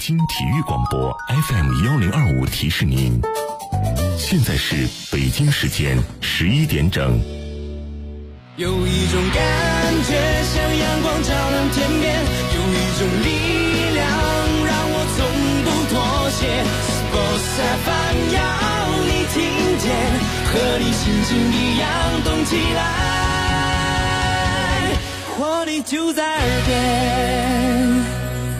京体育广播 FM1025提示您，现在是北京时间11点整。 有一种感觉像阳光照亮天边，有一种力量让我从不妥协。Sports FM 要你听见，和你心情一样动起来，活力就在耳边。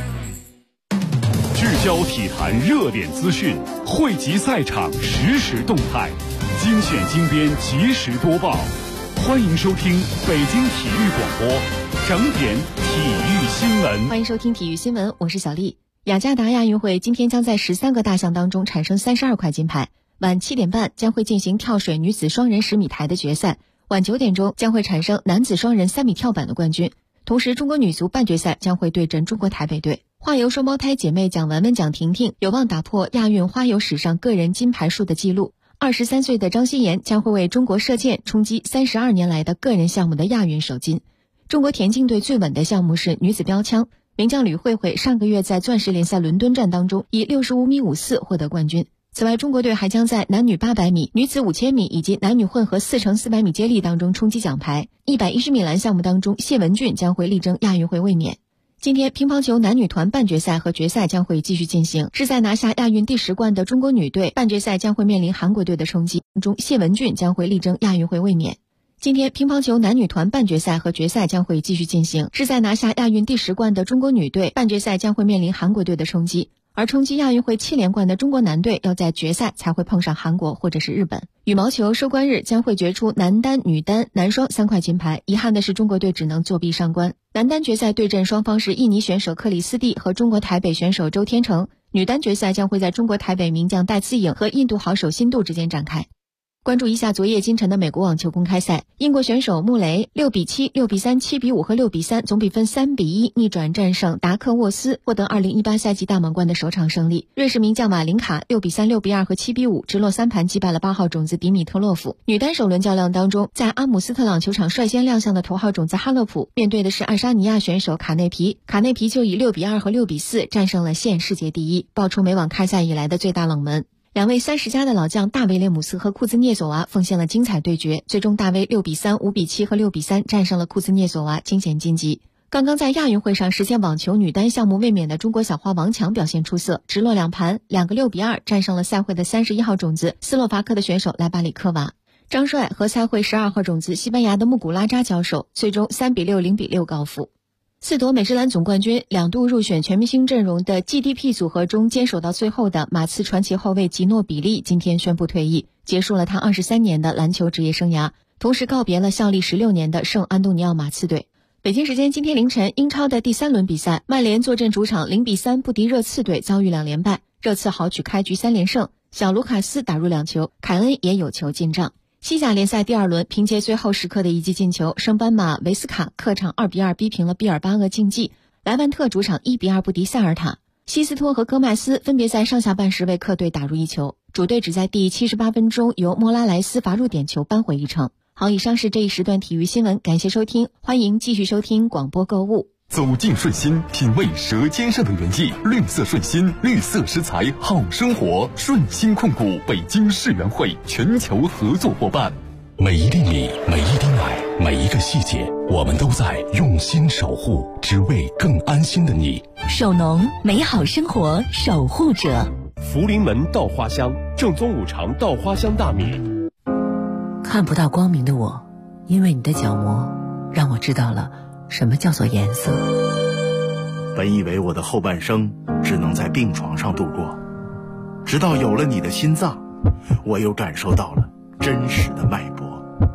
聚焦体坛热点资讯，汇集赛场实时动态，精选精编及时播报。欢迎收听北京体育广播整点体育新闻。 欢迎收听体育新闻，我是小丽。雅加达亚运会今天将在13个大项当中产生32块金牌。晚7点半将会进行跳水女子双人10米台的决赛，晚9点钟将会产生男子双人3米跳板的冠军。同时，中国女足半决赛将会对阵中国台北队。花游双胞胎姐妹蒋雯雯、蒋婷婷有望打破亚运花游史上个人金牌数的纪录。23岁的张希妍将会为中国射箭冲击32年来的个人项目的亚运首金。中国田径队最稳的项目是女子标枪，名将吕慧慧上个月在钻石联赛伦敦站当中以65米54获得冠军。此外，中国队还将在男女800米、女子5000米以及男女混合4×400米接力当中冲击奖牌。110米栏项目当中，谢文俊将会力争亚运会卫冕。今天，乒乓球男女团半决赛和决赛将会继续进行。志在拿下亚运第10冠的中国女队，半决赛将会面临韩国队的冲击，中谢文俊将会力争亚运会卫冕。今天，乒乓球男女团半决赛和决赛将会继续进行。志在拿下亚运第10冠的中国女队，半决赛将会面临韩国队的冲击。而冲击亚运会7连冠的中国男队要在决赛才会碰上韩国或者是日本。羽毛球收官日将会决出男单、女单、男双3块金牌，遗憾的是中国队只能作弊上关。男单决赛对阵双方是印尼选手克里斯蒂和中国台北选手周天成，女单决赛将会在中国台北名将戴资颖和印度好手辛杜之间展开。关注一下昨夜今晨的美国网球公开赛，英国选手穆雷6比7、6比3、7比5和6比3总比分3比1逆转战胜达克沃斯，获得2018赛季大满贯的首场胜利。瑞士名将马林卡6比3、6比2和7比5直落3盘击败了8号种子迪米特洛夫。女单首轮较量当中，在阿姆斯特朗球场率先亮相的头号种子哈勒普面对的是爱沙尼亚选手卡内皮，卡内皮就以6比2和6比4战胜了现世界第一，爆出美网开赛以来的最大冷门。两位30加的老将大卫列姆斯和库兹涅佐娃奉献了精彩对决，最终大卫6比3、5比7和6比3战胜了库兹涅佐娃，惊险晋级。刚刚在亚运会上实现网球女单项目卫冕的中国小花王强表现出色，直落2盘2个6比2战胜了赛会的31号种子斯洛伐克的选手莱巴里科娃。张帅和赛会12号种子西班牙的穆古拉扎交手，最终3比6、0比6告负。4夺美职篮总冠军、2度入选全明星阵容的 GDP 组合中坚守到最后的马刺传奇后卫吉诺比利今天宣布退役，结束了他23年的篮球职业生涯，同时告别了效力16年的圣安东尼奥马刺队。北京时间今天凌晨，英超的第3轮比赛，曼联坐镇主场0比3不敌热刺队，遭遇2连败。热刺豪取开局3连胜，小卢卡斯打入2球，凯恩也有球进账。西甲联赛第2轮，凭借最后时刻的一记进球，升班马维斯卡客场2比2逼平了毕尔巴鄂竞技，莱万特主场1比2不敌塞尔塔，西斯托和戈麦斯分别在上下半时为客队打入1球，主队只在第78分钟由莫拉莱斯罚入点球扳回一城。好，以上是这一时段体育新闻，感谢收听，欢迎继续收听广播购物。 走进顺心，品味舌尖上的原意，绿色顺心，绿色食材，好生活。顺心控股北京世园会全球合作伙伴。 每一粒米，每一滴奶，每一个细节，我们都在用心守护，只为更安心的你。 首农，美好生活守护者。 福临门稻花香，正宗五常稻花香大米。 看不到光明的我，因为你的角膜，让我知道了什么叫做颜色。 本以为我的后半生只能在病床上度过，直到有了你的心脏，我又感受到了真实的脉搏。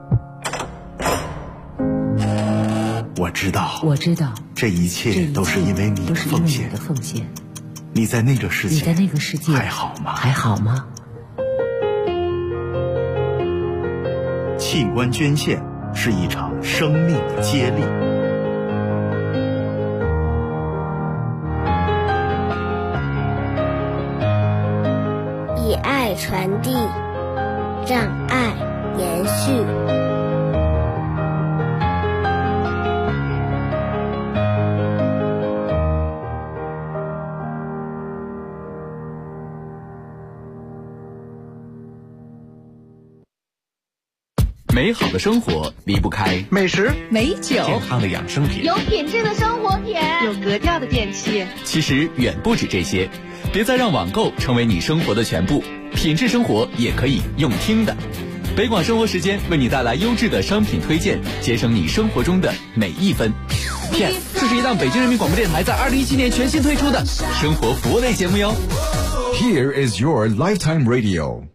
我知道，这一切都是因为你的奉献。你在那个世界还好吗？器官捐献是一场生命的接力。 以爱传递，让爱延续。 美好的生活离不开美食、 美酒、 健康的养生品、 有品质的生活品、 有格调的电器。 其实远不止这些，别再让网购成为你生活的全部，品质生活也可以用听的。北广生活时间为你带来优质的商品推荐，节省你生活中的每一分。PS， 这是一档北京人民广播电台在2017年全新推出的生活服务类节目哟。 Here is your lifetime radio。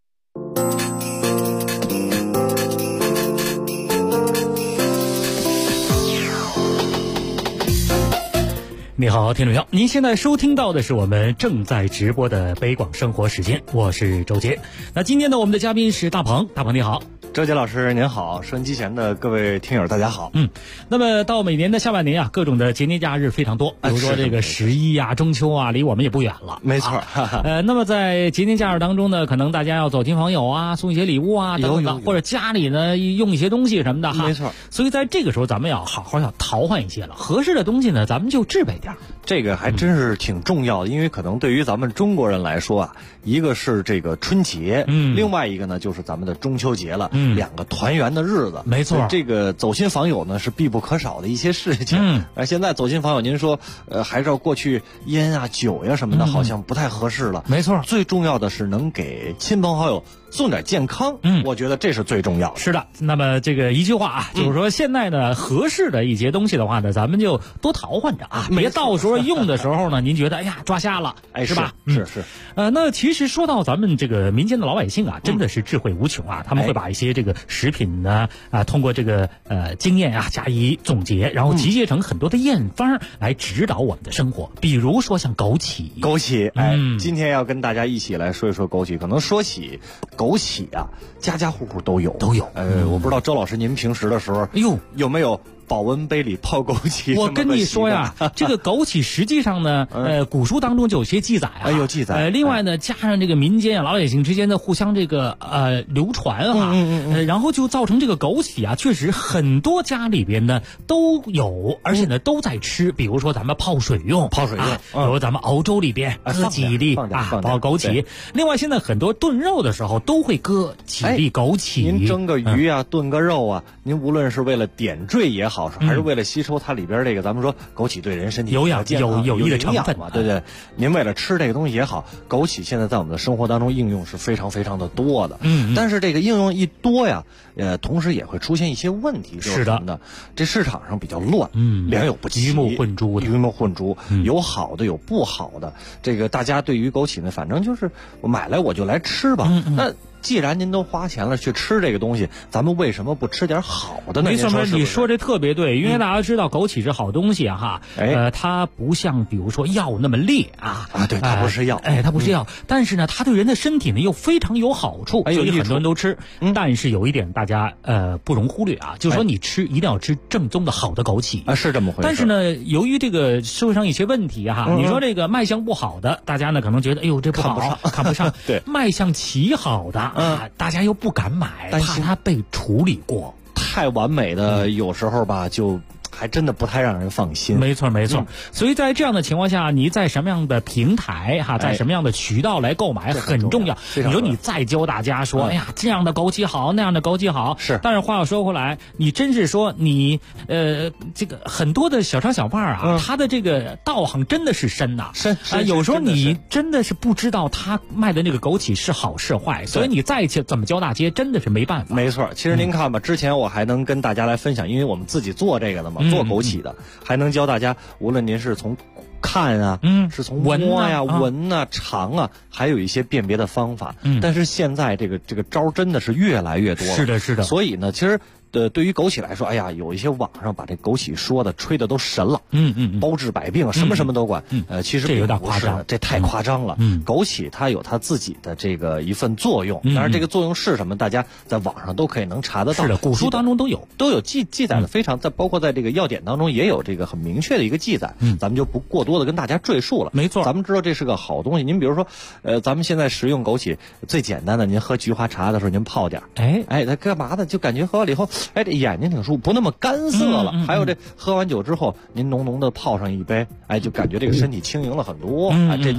你好，听众朋友，您现在收听到的是我们正在直播的北广生活时间，我是周杰。那今天呢，我们的嘉宾是大鹏，大鹏你好。 周杰老师您好，收音机前的各位听友大家好。 那么到每年的下半年啊，各种的节年假日非常多，比如说这个11啊、中秋啊，离我们也不远了。 没错。 那么在节年假日当中呢，可能大家要走亲访友啊，送一些礼物啊等等的，或者家里呢用一些东西什么的哈。 没错。 所以在这个时候，咱们要好好要淘换一些了，合适的东西呢，咱们就置备点。 这个还真是挺重要的，因为可能对于咱们中国人来说啊，一个是这个春节，另外一个呢就是咱们的中秋节了，两个团圆的日子。 没错， 这个走亲访友呢是必不可少的一些事情。现在走亲访友，您说还是要过去烟啊、酒呀什么的，好像不太合适了。 没错， 最重要的是能给亲朋好友送点健康。我觉得这是最重要的。 是的，那么这个一句话啊，就是说现在呢合适的一些东西的话呢，咱们就多淘换着啊，别到时候用的时候呢，您觉得哎呀抓瞎了，是吧？ 是。 那其实说到咱们这个民间的老百姓啊，真的是智慧无穷啊，他们会把一些这个食品呢通过这个经验啊加以总结，然后集结成很多的验方来指导我们的生活。比如说像枸杞， 今天要跟大家一起来说一说枸杞。可能说起枸杞啊，家家户户都有。我不知道周老师您平时的时候，有没有保温杯里泡枸杞？ 我跟你说呀，这个枸杞实际上呢，古书当中就有些记载啊， 有记载。 另外呢，加上这个民间啊老百姓之间的互相这个流传哈，然后就造成这个枸杞啊，确实很多家里边呢都有，而且呢都在吃。比如说咱们泡水用，比如咱们熬粥里边搁几粒包枸杞。另外现在很多炖肉的时候都会搁几粒枸杞。 您蒸个鱼啊，炖个肉啊，您无论是为了点缀也好，还是为了吸收它里边这个，咱们说枸杞对人身体有益的成分嘛，对不对？您为了吃这个东西也好，枸杞现在在我们的生活当中应用是非常非常的多的。但是这个应用一多呀，同时也会出现一些问题，就是什么呢？这市场上比较乱，良莠不齐， 鱼目混珠， 有好的有不好的。这个大家对于枸杞呢，反正就是我买来我就来吃吧。那既然您都花钱了去吃这个东西，咱们为什么不吃点好的呢？ 没错，你说这特别对，因为大家知道枸杞是好东西啊哈，它不像比如说药那么烈啊， 对，它不是药， 它不是药，但是呢，它对人的身体呢又非常有好处，所以很多人都吃。但是有一点大家不容忽略啊，就是说你吃一定要吃正宗的好的枸杞啊，是这么回事。 但是呢，由于这个社会上一些问题啊哈，你说这个卖相不好的，大家呢可能觉得哎呦这不好，看不上， 对， 卖相极好的。大家又不敢买，怕它被处理过。 太完美的，有时候吧就还真的不太让人放心。 没错。所以在这样的情况下，你在什么样的平台在什么样的渠道来购买很重要。你说你再教大家说，哎呀，这样的枸杞好，那样的枸杞好， 是。 但是话又说回来，你真是说你这个很多的小商小贩啊，他的这个道行真的是深呐，有时候你真的是不知道他卖的那个枸杞是好是坏，所以你再怎么教大街真的是没办法。 没错，其实您看吧，之前我还能跟大家来分享，因为我们自己做这个的嘛。做枸杞的，还能教大家，无论您是从看啊，是从摸呀、闻啊、尝啊，还有一些辨别的方法。但是现在这个招真的是越来越多了。 是的。 所以呢，其实对于枸杞来说，哎呀，有一些网上把这枸杞说的吹的都神了，包治百病，什么都管，其实这有点夸张， 这太夸张了。枸杞它有它自己的这个一份作用，当然这个作用是什么，大家在网上都可以能查得到。 是的，古书当中都有记载的非常，包括在这个药典当中也有这个很明确的一个记载，咱们就不过多的跟大家赘述了。 没错， 咱们知道这是个好东西。您比如说，咱们现在食用枸杞最简单的，您喝菊花茶的时候您泡点，它干嘛呢？就感觉喝完了以后，这眼睛挺舒服，不那么干涩了。还有这喝完酒之后，您浓浓的泡上一杯，就感觉这个身体轻盈了很多。这当然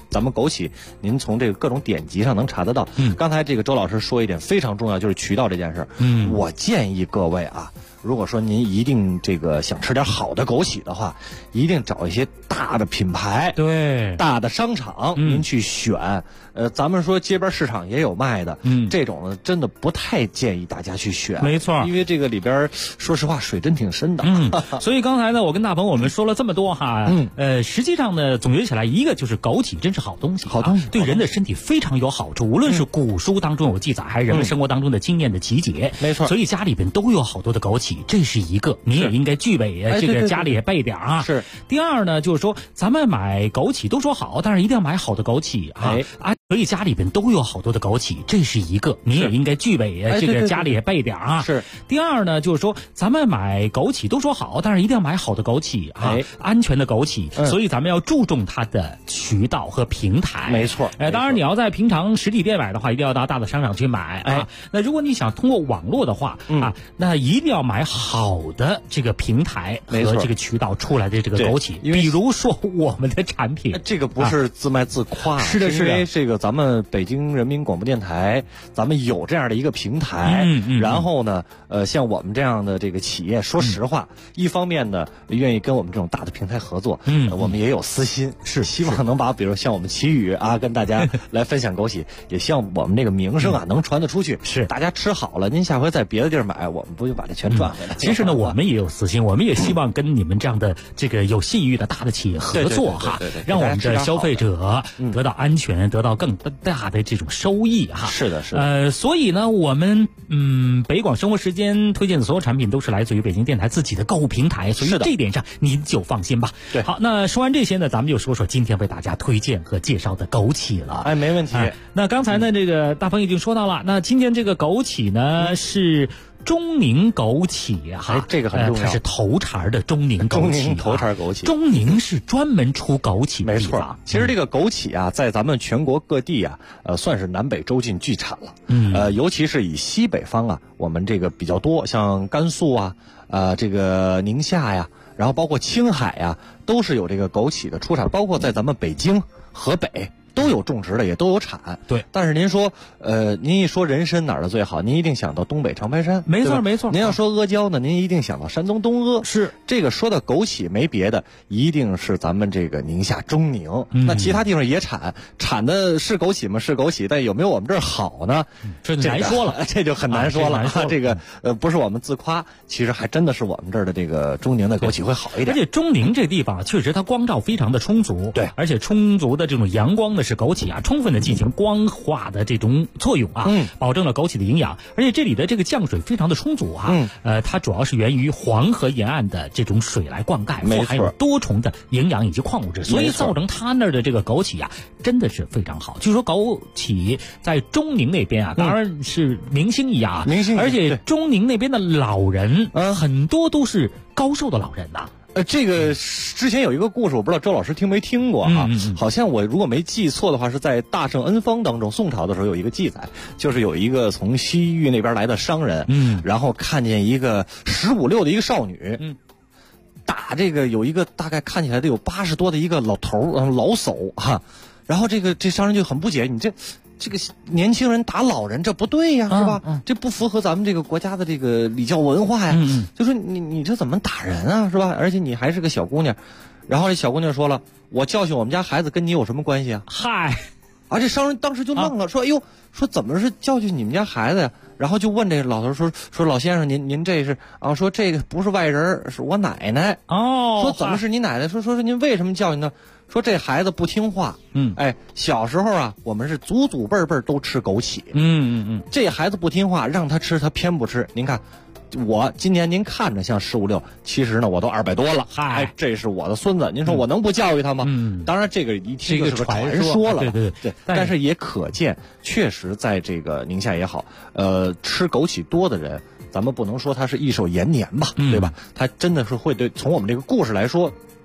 咱们枸杞，您从这个各种典籍上能查得到。刚才这个周老师说一点非常重要，就是渠道这件事。我建议各位啊，如果说您一定这个想吃点好的枸杞的话，一定找一些大的品牌， 对， 大的商场，您去选。咱们说街边市场也有卖的，这种呢真的不太建议大家去选， 没错， 因为这个里边说实话水真挺深的。 所以刚才呢，我跟大鹏我们说了这么多哈，实际上呢，总结起来一个就是枸杞真是好东西， 好东西， 对人的身体非常有好处，无论是古书当中有记载，还是人们生活当中的经验的集结， 没错。 所以家里边都有好多的枸杞，这是一个，你也应该具备，这个家里也备点啊。 是。 第二呢，就是说咱们买枸杞都说好，但是一定要买好的枸杞啊。所以家里边都有好多的枸杞，这是一个，你也应该具备，这个家里也备点啊。 是。 第二呢，就是说咱们买枸杞都说好，但是一定要买好的枸杞啊，安全的枸杞。所以咱们要注重它的渠道和平台。 没错。 当然你要在平常实体店买的话，一定要到大的商场去买啊。那如果你想通过网络的话啊，那一定要买好的这个平台和这个渠道出来的这个枸杞。比如说我们的产品， 这个不是自卖自夸， 是的， 因为这个咱们北京人民广播电台，咱们有这样的一个平台，然后呢，像我们这样的这个企业，说实话，一方面呢，愿意跟我们这种大的平台合作，我们也有私心， 是希望能把比如像我们奇宇啊，跟大家来分享枸杞，也希望我们这个名声啊能传得出去， 是大家吃好了，您下回在别的地儿买，我们不就把这全赚回来？ 其实呢，我们也有私心，我们也希望跟你们这样的这个有信誉的大的企业合作哈，让我们的消费者得到安全，得到更大的这种收益哈。 是的，是的。 所以呢，我们北广生活时间推荐的所有产品都是来自于北京电台自己的购物平台，所以这一点上您就放心吧。 对， 好，那说完这些呢，咱们就说说今天为大家推荐和介绍的枸杞了。 没问题。 那刚才呢，这个大鹏已经说到了，那今天这个枸杞呢是中宁枸杞哈， 这个很重要， 它是头茬的中宁枸杞， 中宁头茬枸杞。 中宁是专门出枸杞的地方。 没错，其实这个枸杞啊，在咱们全国各地啊，算是南北洲尽俱产了。尤其是以西北方啊，我们这个比较多，像甘肃啊，这个宁夏呀，然后包括青海呀，都是有这个枸杞的出产，包括在咱们北京、河北。都有种植的，也都有产。 对， 但是您说，您一说人参哪儿的最好，您一定想到东北长白山。 没错，没错。 您要说阿胶呢，您一定想到山东东阿。 是这个说到枸杞，没别的，一定是咱们这个宁夏中宁。那其他地方也产的是枸杞吗？是枸杞，但有没有我们这儿好呢？ 这难说了， 这就很难说了。这个不是我们自夸，其实还真的是我们这儿的这个中宁的枸杞会好一点。 而且中宁这地方确实它光照非常的充足， 对， 而且充足的这种阳光呢，使枸杞啊充分的进行光化的这种作用啊，保证了枸杞的营养。而且这里的这个降水非常的充足啊，它主要是源于黄河沿岸的这种水来灌溉，富含有多重的营养以及矿物质，所以造成它那儿的这个枸杞啊，真的是非常好。据说枸杞在中宁那边啊，当然是明星一样啊，而且中宁那边的老人很多都是高寿的老人呐。 这个之前有一个故事，我不知道周老师听没听过啊？好像我如果没记错的话，是在《大圣恩方》当中，宋朝的时候有一个记载，就是有一个从西域那边来的商人，然后看见一个15、16的一个少女，打这个有一个大概看起来得有80多的一个老头老叟哈，然后这商人就很不解，你这个年轻人打老人，这不对呀，是吧？这不符合咱们这个国家的这个礼教文化呀。就说你这怎么打人啊，是吧？而且你还是个小姑娘。然后这小姑娘说了：“我教训我们家孩子跟你有什么关系啊？” 嗨， 这商人当时就愣了，说：“哎呦，说怎么是教训你们家孩子呀？”然后就问这个老头说老先生您这是啊？说这个不是外人，是我奶奶。说怎么是你奶奶？说您为什么教训他？说这孩子不听话，小时候啊，我们是祖祖辈辈都吃枸杞，这孩子不听话，让他吃他偏不吃。您看，我今年您看着像15、16，其实呢我都200多了，这是我的孙子，您说我能不教育他吗？当然这个一听就是个传说了， 对， 但是也可见，确实在这个宁夏也好，吃枸杞多的人。咱们不能说他是益寿延年吧，对吧？他真的是会对，从我们这个故事来说，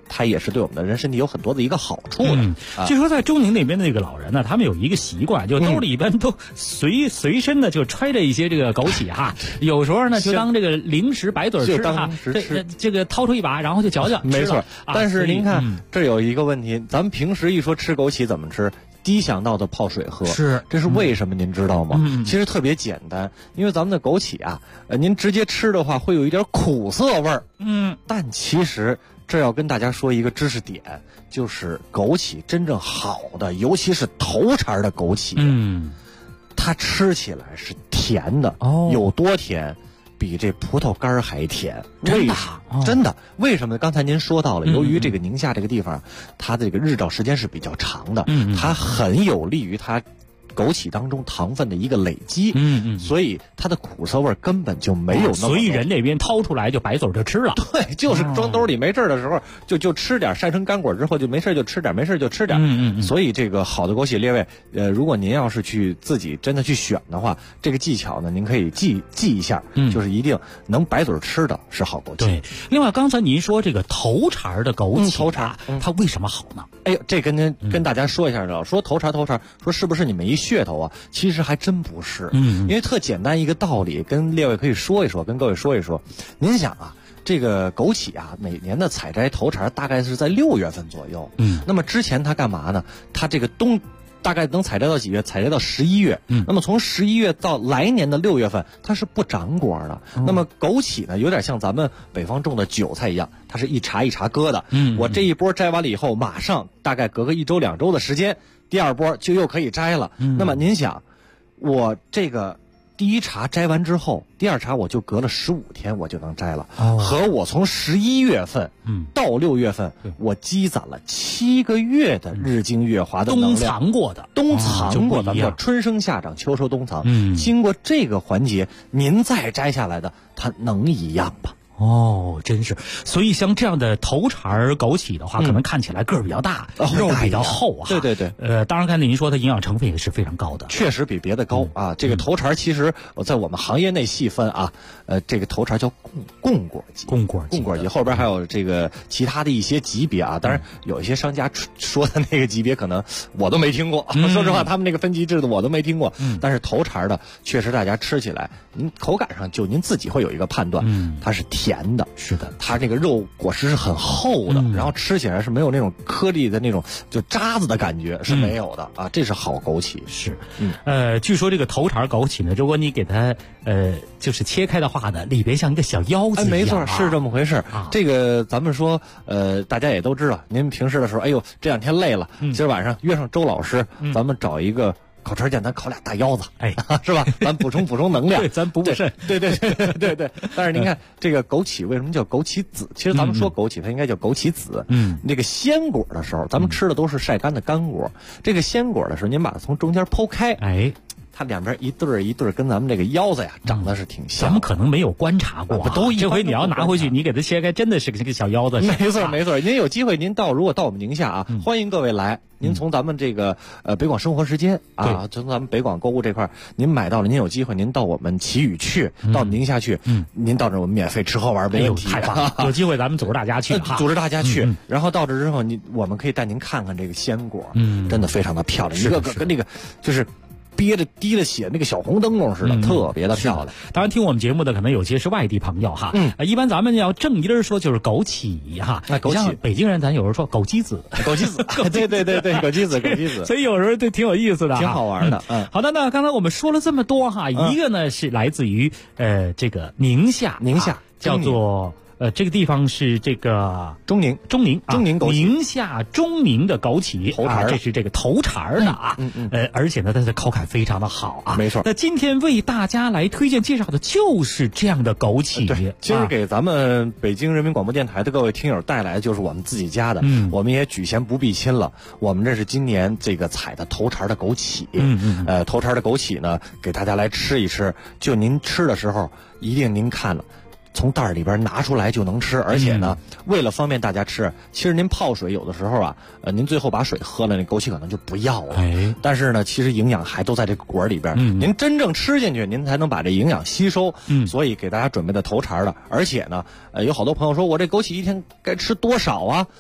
它也是对我们的人身体有很多的一个好处的。 据说在中宁那边的那个老人呢，他们有一个习惯，就兜里一般都随身的就揣着一些这个枸杞哈，有时候呢就当这个零食白嘴吃哈，这个掏出一把然后就嚼嚼。 没错，但是您看这有一个问题，咱们平时一说吃枸杞怎么吃？第一想到的泡水喝，这是为什么？您知道吗？其实特别简单，因为咱们的枸杞啊，您直接吃的话会有一点苦涩味儿。但其实这要跟大家说一个知识点，就是枸杞真正好的，尤其是头茬的枸杞，它吃起来是甜的，有多甜？比这葡萄干还甜，真的？为什么？刚才您说到了，由于这个宁夏这个地方，它的这个日照时间是比较长的，它很有利于它枸杞当中糖分的一个累积，所以它的苦涩味根本就没有那么所以人那边掏出来就白嘴就吃了。 对，就是装兜里没事的时候就吃点，晒成干果之后就没事就吃点，没事就吃点。所以这个好的枸杞，列位，如果您要是去自己真的去选的话，这个技巧呢，您可以记一下，就是一定能白嘴吃的是好枸杞。 对，另外刚才您说这个头茬的枸杞，头茬它为什么好呢？ 哎呦，这跟大家说一下，说头茬，说是不是你们一噱头啊？其实还真不是，因为特简单一个道理，跟列位可以说一说，跟各位说一说。您想啊，这个枸杞啊，每年的采摘头茬大概是在6月份左右。那么之前它干嘛呢？它这个大概能采摘到几月？采摘到11月。那么从11月到来年的6月份，它是不长果的。那么枸杞呢，有点像咱们北方种的韭菜一样，它是一茬一茬割的。我这一波摘完了以后，马上大概隔个1周2周的时间，第二波就又可以摘了。那么您想，我这个第一茬摘完之后，第二茬我就隔了15天我就能摘了，和我从11月份到6月份，我积攒了7个月的日精月华的能量， 冬藏过的， 咱们叫春生夏长秋收冬藏。经过这个环节，您再摘下来的，它能一样吗？ 真是，所以像这样的头茬枸杞的话，可能看起来个儿比较大，肉比较厚啊。 对。 当然刚才您说它营养成分也是非常高的， 确实比别的高啊。这个头茬其实在我们行业内细分啊，这个头茬叫贡果级，贡果级后边还有这个其他的一些级别啊。当然有一些商家说的那个级别可能我都没听过，说实话，他们那个分级制度我都没听过。但是头茬的确实大家吃起来，您口感上就您自己会有一个判断，它是甜的， 是的， 它这个肉果实是很厚的，然后吃起来是没有那种颗粒的那种就渣子的感觉是没有的啊，这是好枸杞。 是，据说这个头茬枸杞呢，如果你给它就是切开的话呢，里边像一个小腰子一样， 没错，是这么回事。这个咱们说大家也都知道，您平时的时候，哎呦这2天累了，今儿晚上约上周老师，咱们找一个烤串店，咱烤俩大腰子，是吧？咱补充能量， 对，咱补肾， 对。但是您看这个枸杞为什么叫枸杞子？其实咱们说枸杞，它应该叫枸杞子。那个鲜果的时候，咱们吃的都是晒干的干果。这个鲜果的时候，您把它从中间剖开，它两边一对一对，跟咱们这个腰子呀长得是挺像。 咱们可能没有观察过，这回你要拿回去，你给它切开，真的是个小腰子。 没错。您有机会，您如果到我们宁夏啊，欢迎各位来。您从咱们这个北广生活时间啊，从咱们北广购物这块，您买到了，您有机会，您到我们奇宇去，到我们宁夏去，您到这我们免费吃喝玩没问题。 太棒了！有机会咱们组织大家去， 然后到这之后，我们可以带您看看这个鲜果，真的非常的漂亮，一个个跟那个就是滴了血那个小红灯笼似的，特别的漂亮。 当然，听我们节目的可能有些是外地朋友哈，一般咱们要正一人说就是枸杞哈，枸杞。北京人咱有时候说枸杞子， 对，枸杞子， 所以有时候这挺有意思的， 挺好玩的。 好的，那刚才我们说了这么多哈，一个呢是来自于这个宁夏，叫做。这个地方是这个中宁枸杞，宁夏夏中宁的枸杞头茬， 这是这个头茬的啊，而且呢，它的口感非常的好啊， 没错。 那今天为大家来推荐介绍的就是这样的枸杞。 对，今儿给咱们北京人民广播电台的各位听友带来的就是我们自己家的，我们也举贤不避亲了。我们这是今年这个采的头茬的枸杞，头茬的枸杞呢，给大家来吃一吃。就您吃的时候，一定您看了。从袋儿里边拿出来就能吃，而且呢，为了方便大家吃，其实您泡水有的时候啊，您最后把水喝了，那枸杞可能就不要了。但是呢，其实营养还都在这个果里边，您真正吃进去，您才能把这营养吸收。所以给大家准备的头茬的，而且呢，有好多朋友说我这枸杞一天该吃多少啊？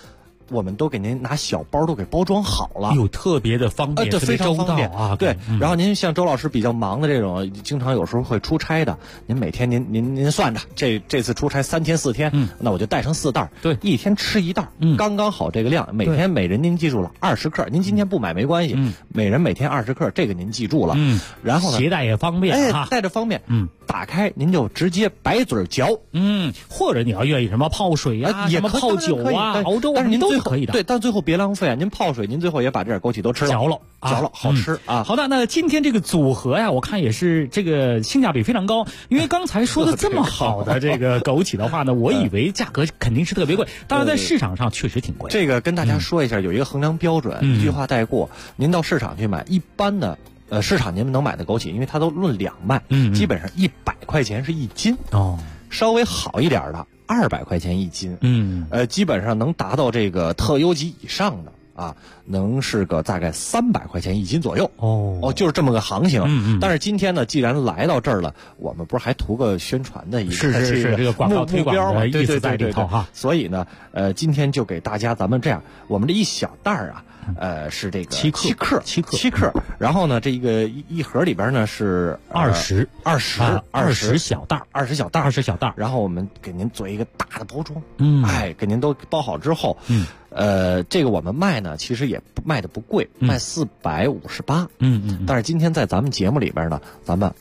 我们都给您拿小包都给包装好了， 有特别的方便， 对，非常方便啊。 对，然后您像周老师比较忙的这种，经常有时候会出差的，您每天您算着，这次出差3天4天，那我就带上4袋， 对， 一天吃1袋，刚刚好这个量，每天每人您记住了20克，您今天不买没关系，每人每天20克，这个您记住了，然后呢， 携带也方便， 带着方便，打开您就直接白嘴嚼， 或者你要愿意什么泡水啊， 也什么泡酒啊，熬粥， 但是您都可以的。 对，但最后别浪费啊！您泡水，您最后也把这点枸杞都吃了， 嚼了， 好吃啊！ 好的，那今天这个组合呀，我看也是这个性价比非常高，因为刚才说的这么好的这个枸杞的话呢，我以为价格肯定是特别贵，当然在市场上确实挺贵。 这个跟大家说一下，有一个衡量标准，一句话带过。您到市场去买一般的。市场您们能买的枸杞，因为它都论两卖，基本上100块钱是1斤哦， 稍微好一点的200块钱1斤，基本上能达到这个特优级以上的啊，能是个大概300块钱1斤左右哦，就是这么个行情。但是今天呢，既然来到这儿了，我们不是还图个宣传的一个是这个广告推广的意思在里头哈。 所以呢，今天就给大家咱们这样，我们这一小袋儿啊。是这个7克，然后呢，这个一盒里边呢是 20小袋 ，20小袋，然后我们给您做一个大的包装，给您都包好之后，这个我们卖呢，其实也卖的不贵，卖458，但是今天在咱们节目里边呢，咱们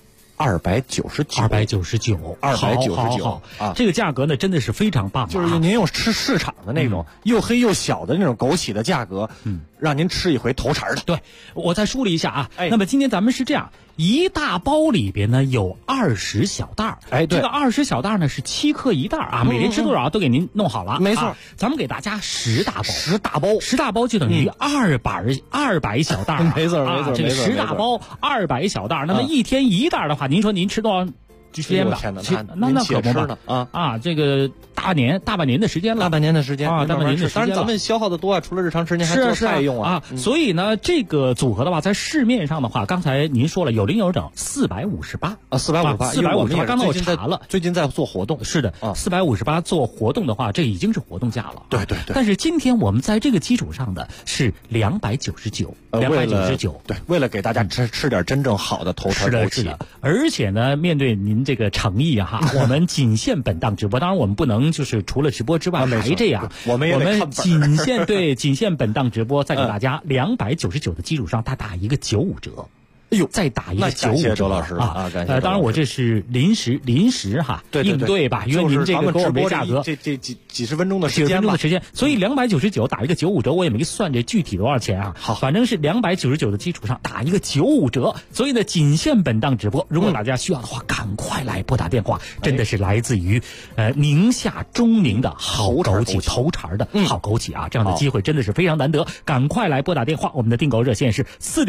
299 啊，这个价格呢真的是非常棒， 就是您用市场的那种又黑又小的那种枸杞的价格，让您吃一回头茬的。 对，我再梳理一下啊，那么今天咱们是这样，一大包里边呢有20小袋， 对， 这个20小袋呢是7克1袋啊，每人吃多少都给您弄好了， 没错。 咱们给大家10大包就等于200小袋， 没错， 这个10大包200小袋，那么一天1袋的话，您说您吃多少时间吧？那可不嘛这个大半年的时间了， 大半年的时间啊，大半年的时间。 当然咱们消耗的多啊，除了日常吃，您还做菜用啊。 所以呢，这个组合的话，在市面上的话，刚才您说了有零有整，458 啊，458。 刚才我查了， 最近在做活动。 是的，458做活动的话，这已经是活动价了。 对。 但是今天我们在这个基础上的是299， 对，为了给大家吃点真正好的头茬枸杞。 而且呢，面对您这个诚意啊，我们仅限本档直播，当然我们不能就是除了直播之外还这样， 我们仅限本档直播，再给大家299的基础上，打一个95折。再打一个95折， 周老师啊，感谢。 当然我这是临时应对吧，因为您这个跟我们价格这几十分钟的时间， 所以299打一个95折，我也没算这具体多少钱啊。 好， 反正是299的基础上打一个95折，所以呢，仅限本档直播。如果大家需要的话，赶快来拨打电话，真的是来自于宁夏中宁的好枸杞头茬的好枸杞啊，这样的机会真的是非常难得，赶快来拨打电话。我们的订购热线是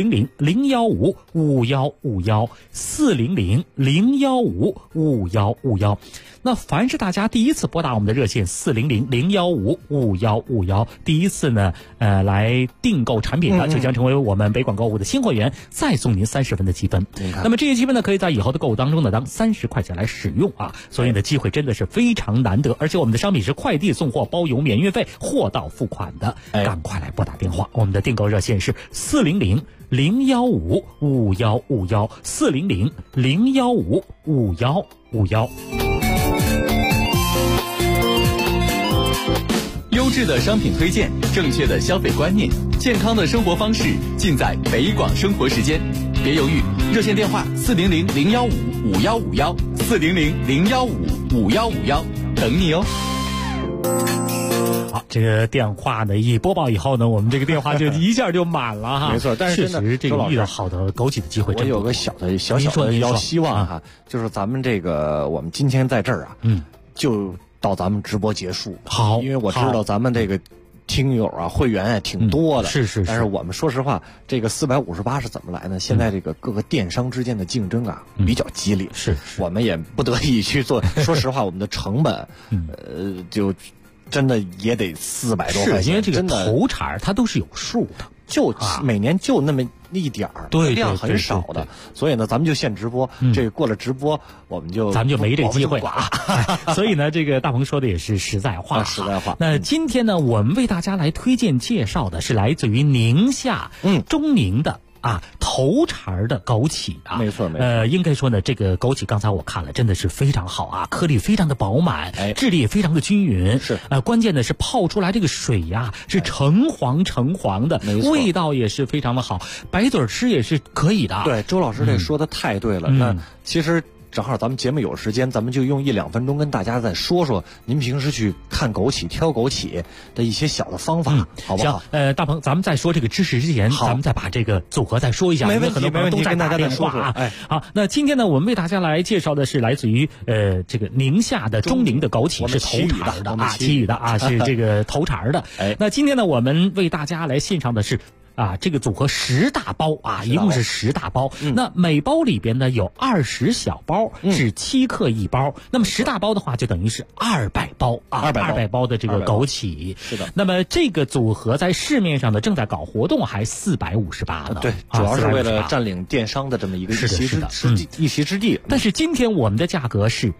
400-015-5151，400-015-5151。那凡是大家第一次拨打我们的热线400-015-5151，第一次呢来订购产品的，就将成为我们北广购物的新会员，再送您30分的积分。那么这些积分呢，可以在以后的购物当中呢当30块钱来使用啊，所以呢机会真的是非常难得，而且我们的商品是快递送货包邮免运费，货到付款的，赶快来拨打电话。我们的订购热线是400-015-5151，400-015-5151。 优质的商品推荐，正确的消费观念，健康的生活方式，尽在北广生活时间。别犹豫，热线电话400-015-5151，400-015-5151，等你哦。 好，这个电话呢一播报以后呢，我们这个电话就一下就满了哈。 没错，但是确实这个遇到好的枸杞的机会， 我有个小的希望哈，就是咱们这个我们今天在这儿啊，就到咱们直播结束。 好， 因为我知道咱们这个听友啊会员也挺多的， 是。 但是我们说实话，这个458是怎么来呢？现在这个各个电商之间的竞争啊比较激烈， 是我们也不得已去做。说实话，我们的成本就真的也得400多块钱， 因为这个头茬它都是有数的。 就每年就那么一点儿， 对， 量很少的，所以呢，咱们就限直播。这个过了直播，咱们就没这机会了啊。所以呢，这个大鹏说的也是实在话， 实在话。 那今天呢，我们为大家来推荐介绍的是来自于宁夏中宁的头茬的枸杞啊， 没错没错。 应该说呢，这个枸杞刚才我看了，真的是非常好啊，颗粒非常的饱满，质地也非常的均匀。 是关键的是泡出来这个水呀，是橙黄的，味道也是非常的好，白嘴吃也是可以的。 对，周老师这说的太对了。那其实正好咱们节目有时间，咱们就用1-2分钟跟大家再说说您平时去看枸杞、挑枸杞的一些小的方法，好不好？ 行，大鹏，咱们在说这个知识之前，咱们再把这个组合再说一下。 没问题， 很多朋友都在打电话啊。好，那今天呢，我们为大家来介绍的是来自于这个宁夏的中宁的枸杞，是头茬的啊，奇语的啊，是这个头茬的。那今天呢，我们为大家来献上的是这个组合10大包啊，一共是10大包。那每包里边呢有20小包，是7克1包。那么10大包的话，就等于是200包啊，200包的这个枸杞。 是的。 那么这个组合在市面上呢正在搞活动，还458呢。 对，主要是为了占领电商的这么一个一席之地。 但是今天我们的价格是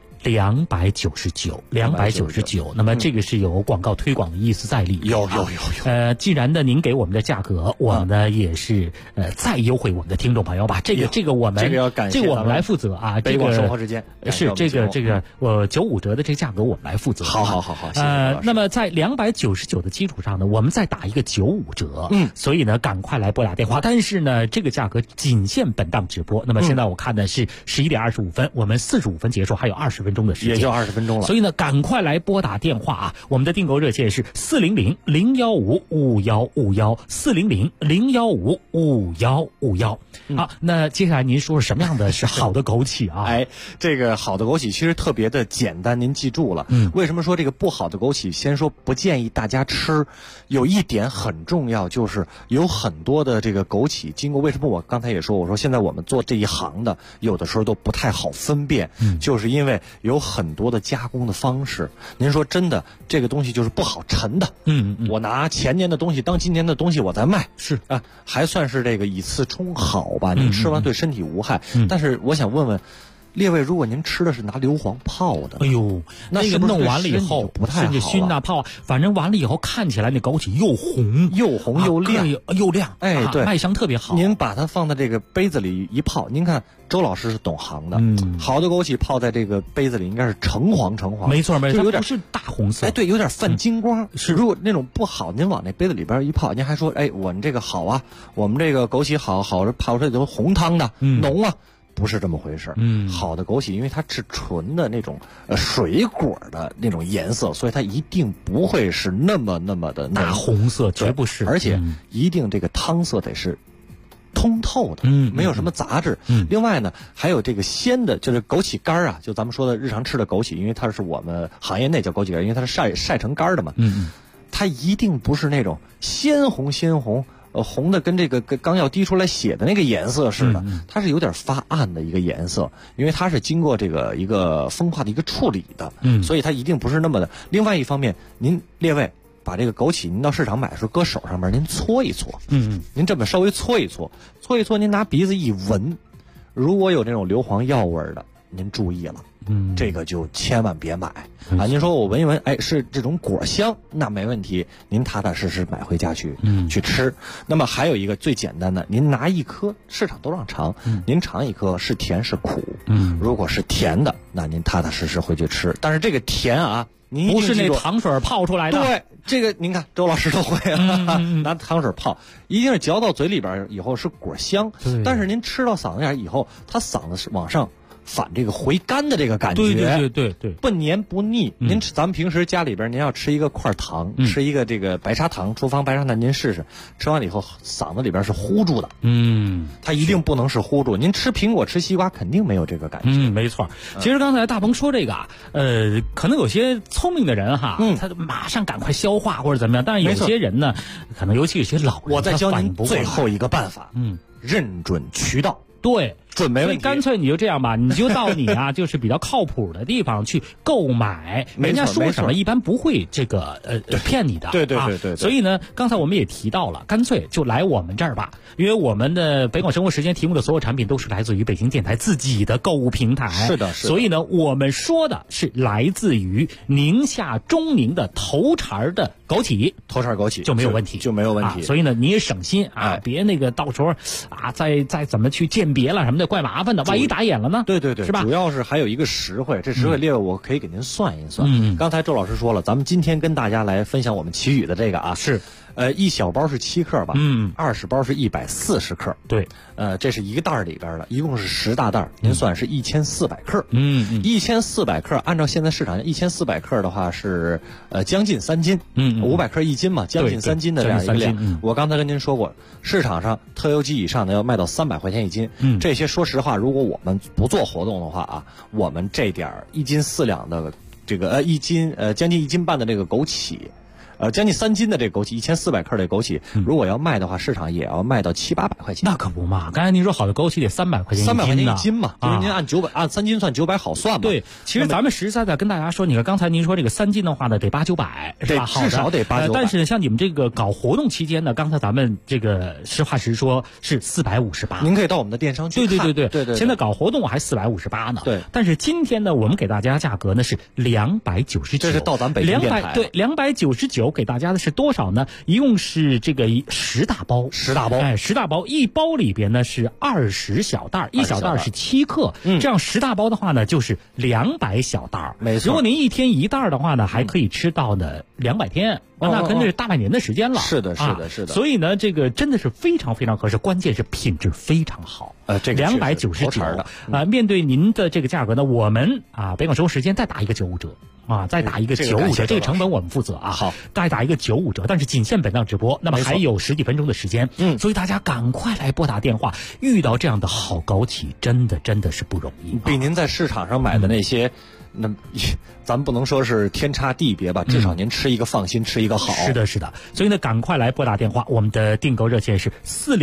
299，那么这个是有广告推广的意思在里面。 有。 既然呢您给我们的价格，我们呢也是再优惠我们的听众朋友吧。这个我们要感谢， 这个我们来负责啊。 北广生活之间是这个95折的这个价格我们来负责。 好，谢谢。 那么在299的基础上呢，我们再打一个95折。所以呢赶快来拨打电话。但是呢这个价格仅限本档直播。那么现在我看的是11点25分，我们45分结束，还有20分钟的时间， 也就20分钟了。 所以呢赶快来拨打电话啊！我们的订购热线是400-015-5151，400-015-5151。好，那接下来您说什么样的是好的枸杞啊？ 这个好的枸杞其实特别的简单，您记住了。为什么说这个不好的枸杞？先说不建议大家吃。有一点很重要，就是有很多的这个枸杞经过，为什么我刚才也说，我说现在我们做这一行的，有的时候都不太好分辨，就是因为有很多的加工的方式。您说真的，这个东西就是不好沉的。我拿前年的东西当今年的东西我在卖， 是啊，还算是这个以次充好吧。您吃完对身体无害。但是我想问问列位，如果您吃的是拿硫磺泡的， 哎呦，那个弄完了以后不太好， 甚至熏泡，反正完了以后看起来那枸杞又红又亮又亮， 对， 卖相特别好。 您把它放在这个杯子里一泡，您看周老师是懂行的，好的枸杞泡在这个杯子里应该是橙黄， 没错， 就有点不是大红色， 对，有点泛金光。 是， 如果那种不好，您往那杯子里边一泡，您还说，我们这个好啊，我们这个枸杞好泡出来都红汤的，浓啊。不是这么回事。好的枸杞，因为它是纯的那种水果的那种颜色，所以它一定不会是那么的大红色，绝不是。 而且一定这个汤色得是通透的，没有什么杂质。另外呢，还有这个鲜的，就是枸杞干啊，就咱们说的日常吃的枸杞，因为它是我们行业内叫枸杞干，因为它是晒成干的嘛。它一定不是那种鲜红。红的跟这个刚要滴出来血的那个颜色似的，它是有点发暗的一个颜色，因为它是经过这个一个风化的一个处理的，所以它一定不是那么的。另外一方面，您列位把这个枸杞您到市场买的时候搁手上面您搓一搓，您这么稍微搓一搓，您拿鼻子一闻，如果有那种硫磺药味的，您注意了。这个就千万别买啊！您说我闻一闻，是这种果香，那没问题，您踏踏实实买回家去吃。那么还有一个最简单的，您拿一颗，市场都让尝，您尝一颗是甜是苦。如果是甜的，那您踏踏实实回去吃。但是这个甜啊，您不是那糖水泡出来的。 对，这个您看周老师都会拿糖水泡，一定是嚼到嘴里边以后是果香，但是您吃到嗓子眼以后，它嗓子是往上反这个回甘的这个感觉， 对， 不黏不腻。咱们平时家里边您要吃一个块糖，吃一个这个白砂糖，厨房白砂糖，您试试，吃完了以后嗓子里边是糊住的，它一定不能是糊住。您吃苹果吃西瓜肯定没有这个感觉， 没错。其实刚才大鹏说这个可能有些聪明的人哈，他马上赶快消化或者怎么样，但是有些人呢，可能尤其有些老人， 我再教您最后一个办法，认准渠道。 对， 准没问题。 所以干脆你就这样吧，你就到你啊就是比较靠谱的地方去购买，人家说什么一般不会这个骗你的。 对。 所以呢，刚才我们也提到了，干脆就来我们这儿吧，因为我们的北广生活时间提供的所有产品都是来自于北京电台自己的购物平台。 是的。 所以呢，我们说的是来自于宁夏中宁的头茬的枸杞， 头茬枸杞就没有问题，所以呢，你也省心啊，别那个到时候啊再怎么去鉴别了什么的，怪麻烦的，万一打眼了呢？ 对， 是吧？ 主要是还有一个实惠，这实惠列我可以给您算一算。刚才周老师说了，咱们今天跟大家来分享我们奇宇的这个啊， 是。 一小包是7克吧，20包是140克， 对， 这是一个袋里边的，一共是10大袋，您算是1400克，1400克，按照现在市场1400克的话是将近3斤，500克1斤嘛，将近3斤的这样一个量。我刚才跟您说过，市场上特优级以上的要卖到300块钱1斤，这些说实话，如果我们不做活动的话啊，我们这点1斤4两的这个将近1斤半的这个枸杞。将近3斤的这个枸杞，1400克的枸杞，如果要卖的话，市场也要卖到700-800块钱。 那可不嘛！刚才您说好的枸杞得300块钱 ，300块钱1斤嘛，就是您按3斤算900好算嘛。 对，其实咱们实实在在跟大家说，你看刚才您说这个3斤的话呢，得800-900，是吧？ 至少得800-900。 但是像你们这个搞活动期间呢，刚才咱们这个实话实说是458。 您可以到我们的电商去看。对。 现在搞活动还458呢。 对。 但是今天呢，我们给大家价格呢是299， 这是到咱北京电台。 对，299给大家的是多少呢？一共是这个10大包 ，10大包 ，10大包，一包里边呢是20小袋，一小袋是7克，这样10大包的话呢就是200小袋， 没错。 如果您一天1袋的话呢，还可以吃到呢200天。那跟这是大半年的时间了。 是的。 所以呢，这个真的是非常非常合适，关键是品质非常好。 这个 299面对您的这个价格呢，我们北广生活时间再打一个95折再打一个95折，这个成本我们负责啊。 好， 再打一个95折，但是仅限本档直播，那么还有10几分钟的时间。所以大家赶快来拨打电话，遇到这样的好枸杞，真的是不容易， 比您在市场上买的那些。那咱们不能说是天差地别吧，至少您吃一个放心，吃一个好。 是的。所以呢，赶快来拨打电话，我们的订购热线是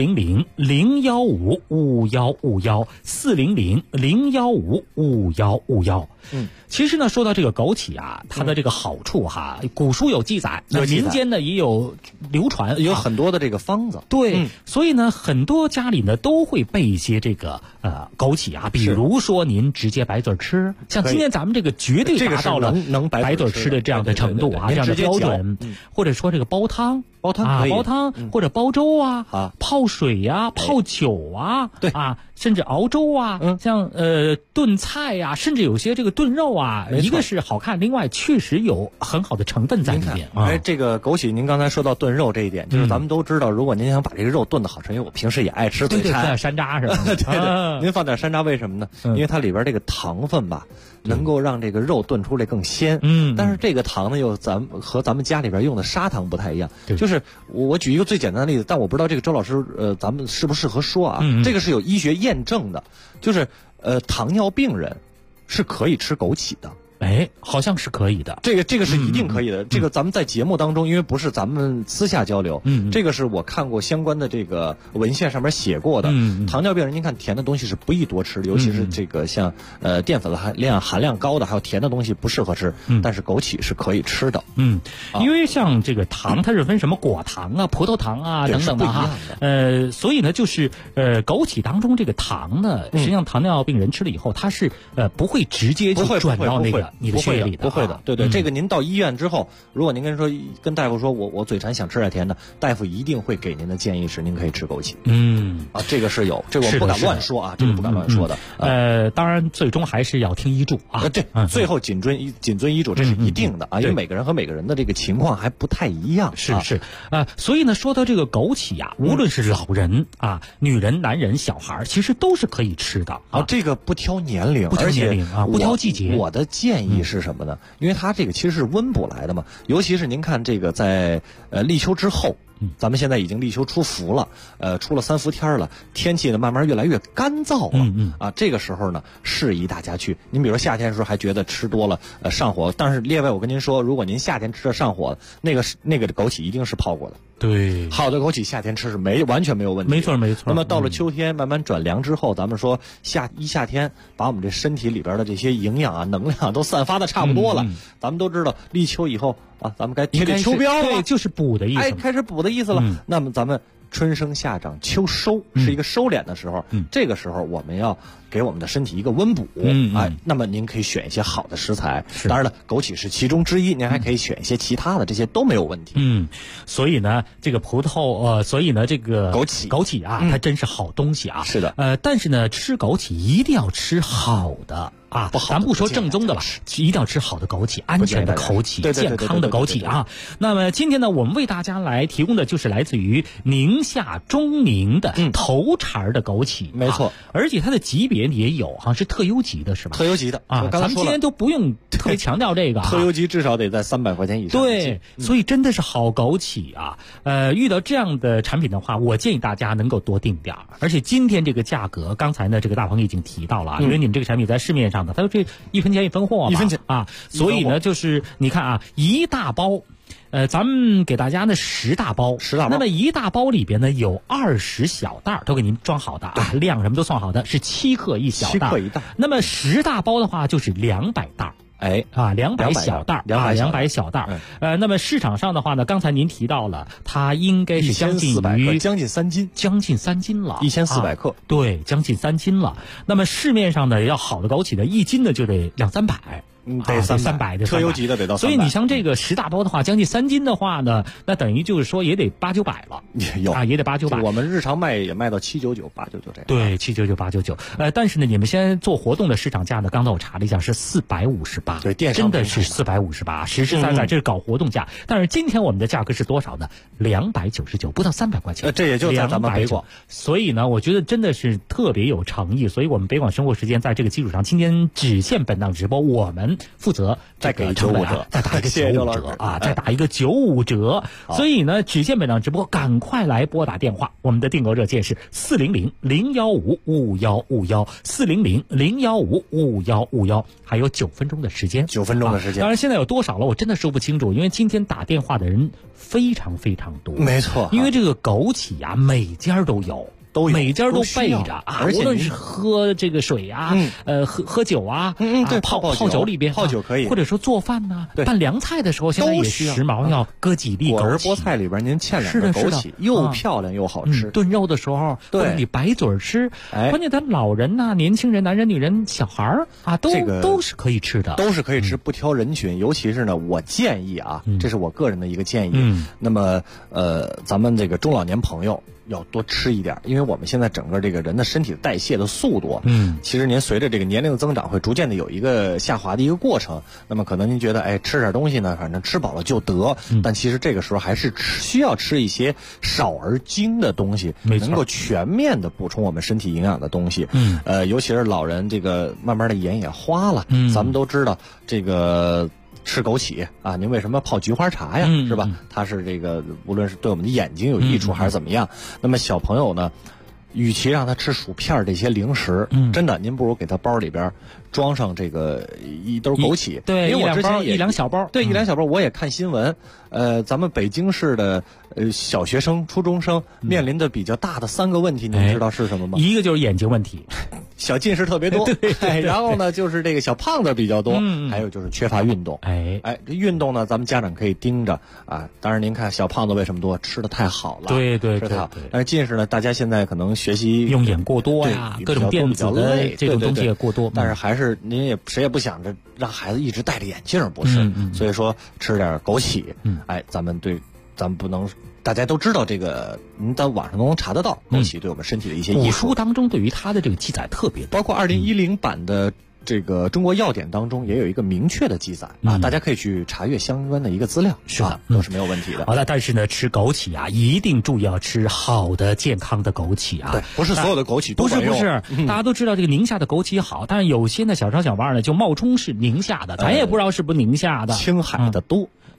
400-015-5151，400-015-5151。其实呢，说到这个枸杞啊，它的这个好处古书有记载，那民间呢也有流传， 有很多的这个方子。 对，所以呢，很多家里呢都会备一些这个枸杞比如说您直接白嘴吃，像今天咱们这个绝对达到了能白嘴吃的这样的程度这样的标准，或者说这个煲汤或者煲粥泡水泡酒对甚至熬粥像炖菜甚至有些这个炖肉一个是好看，另外确实有很好的成分在里面。 这个枸杞，您刚才说到炖肉这一点，就是咱们都知道，如果您想把这个肉炖得好吃，因为我平时也爱吃嘴馋， 山楂是吧？ 对，您放点山楂，为什么呢？因为它里边这个糖分吧，能够让这个肉炖出来更鲜。但是这个糖呢，和咱们家里边用的砂糖不太一样。就是我举一个最简单的例子，但我不知道这个周老师咱们适不适合说这个是有医学验证的，就是糖尿病人是可以吃枸杞的。 好像是可以的， 这个是一定可以的。这个咱们在节目当中，因为不是咱们私下交流，这个是我看过相关的这个文献上面写过的。糖尿病人，您看甜的东西是不宜多吃的，尤其是这个像淀粉含量高的，还有甜的东西不适合吃。但是枸杞是可以吃的。 因为像这个糖，它是分什么果糖葡萄糖等等的所以呢，就是枸杞当中这个糖呢，实际上糖尿病人吃了以后，它是不会直接就转到那个你的血液里的。 不会的。对，这个您到医院之后，如果您跟大夫说我嘴馋想吃点甜的，大夫一定会给您的建议是您可以吃枸杞。这个是有，这个我不敢乱说这个不敢乱说的。 当然最终还是要听医嘱对，最后谨遵医嘱，这是一定的因为每个人和每个人的这个情况还不太一样。 是所以呢，说到这个枸杞无论是老人女人、男人、小孩，其实都是可以吃的这个不挑年龄， 不挑季节。 我的建议是什么呢？因为它这个其实是温补来的嘛，尤其是您看这个在立秋之后， 咱们现在已经立秋出伏了，出了3伏天了，天气呢慢慢越来越干燥了，这个时候呢适宜大家去。您比如说夏天的时候还觉得吃多了上火，但是列位我跟您说，如果您夏天吃的上火，那个枸杞一定是泡过的。 对， 好的枸杞夏天吃是完全没有问题。 没错没错。 那么到了秋天慢慢转凉之后，咱们说夏天把我们这身体里边的这些营养啊、能量都散发的差不多了，咱们都知道立秋以后啊，咱们该贴秋膘了， 对，就是补的意思。 开始补的意思了。那么咱们春生夏长秋收是一个收敛的时候，这个时候我们要给我们的身体一个温补，那么您可以选一些好的食材，当然了，枸杞是其中之一，您还可以选一些其他的，这些都没有问题。 所以呢，这个所以呢，这个枸杞啊，它真是好东西啊。 是的， 但是呢，吃枸杞一定要吃好的。咱不说正宗的吧，一定要吃好的枸杞，安全的枸杞，健康的枸杞啊。那么今天呢，我们为大家来提供的就是来自于宁夏中宁的头茬的枸杞， 没错， 而且它的级别也有，好像是特优级的，是吧？ 特优级的啊，咱们今天都不用特别强调这个， 特优级至少得在300块钱以上。 对，所以真的是好枸杞啊。遇到这样的产品的话，我建议大家能够多订点，而且今天这个价格，刚才呢这个大鹏已经提到了，因为你们这个产品在市面上。它就这1分钱1分货嘛，1分钱啊，所以呢，就是你看啊，一大包，咱们给大家呢10大包，那么一大包里边呢有20小袋，都给您装好的啊，量什么都算好的，是7克一小袋，7克一袋。那么10大包的话就是200袋。200小袋，200小袋。那么市场上的话呢，刚才您提到了，它应该是将近 300克，将近3斤了 ，1400克， 对，将近3斤了。那么市面上呢，要好的枸杞呢，1斤呢就得200-300。 得 300的特优级的得到300， 所以你像这个10大包的话，将近3斤的话呢，那等于就是说也得800-900了，也得800-900。 我们日常卖也卖到799、899这样。 对，799、899。但是呢，你们现在做活动的市场价呢，刚才我查了一下是458， 对，电商真的是458，实实在在这是搞活动价。但是今天我们的价格是多少呢？299，不到300块钱。 这也就在咱们北广。 所以呢，我觉得真的是特别有诚意。所以我们北广生活时间在这个基础上，今天只限本档直播，我们负责再给95折， 再打一个95折啊，再打一个95折。所以呢，只限本档直播，赶快来拨打电话，我们的订购热线是400-015-5151，400-015-5151，还有9分钟的时间 ，9分钟的时间。 当然现在有多少了，我真的说不清楚，因为今天打电话的人非常非常多。 没错， 因为这个枸杞啊，每家都有。每家都备着啊，无论是喝这个水啊，喝酒啊， 对， 泡酒里边， 泡酒可以， 或者说做饭呐，拌凉菜的时候，现在也时髦，要搁几粒枸杞。 果儿菠菜里边您嵌2个枸杞，又漂亮又好吃。 炖肉的时候， 对， 你白嘴吃，关键咱老人呐、年轻人、男人、女人、小孩儿啊，都是可以吃的， 都是可以吃，不挑人群。尤其是呢，我建议啊，这是我个人的一个建议。那么咱们这个中老年朋友要多吃一点，因为我们现在整个这个人的身体代谢的速度，其实您随着这个年龄的增长，会逐渐的有一个下滑的一个过程。那么可能您觉得，吃点东西呢，反正吃饱了就得，但其实这个时候还是需要吃一些少而精的东西，能够全面的补充我们身体营养的东西。尤其是老人，这个慢慢的眼也花了，咱们都知道这个。吃枸杞啊，您为什么泡菊花茶呀？是吧？它是这个无论是对我们的眼睛有益处还是怎么样。那么小朋友呢，与其让他吃薯片这些零食，真的您不如给他包里边装上这个一兜枸杞。 对， 因为我之前 1两小包， 对1-2小包，我也看新闻。咱们北京市的小学生、初中生面临的比较大的3个问题，您知道是什么吗？ 一个就是眼睛问题。 小近视特别多，然后呢就是这个小胖子比较多，还有就是缺乏运动。这运动呢，咱们家长可以盯着啊。当然您看小胖子为什么多？吃的太好了， 对， 但是近视呢，大家现在可能学习用眼过多呀，各种电子的这种东西也过多。 但是还是您也谁也不想着让孩子一直戴着眼镜，不是？所以说吃点枸杞，咱们不能。大家都知道这个，您在网上都能查得到枸杞对我们身体的一些益处。 古书当中对于它的这个记载特别多， 包括2010版的这个中国药典当中也有一个明确的记载啊，大家可以去查阅相关的一个资料， 是的， 都是没有问题的。 好的，但是呢，吃枸杞啊，一定注意要吃好的、健康的枸杞啊。 对，不是所有的枸杞都管用。 不是，大家都知道这个宁夏的枸杞好，但是有些呢小商小贩呢就冒充是宁夏的，咱也不知道是不是宁夏的。 青海的多。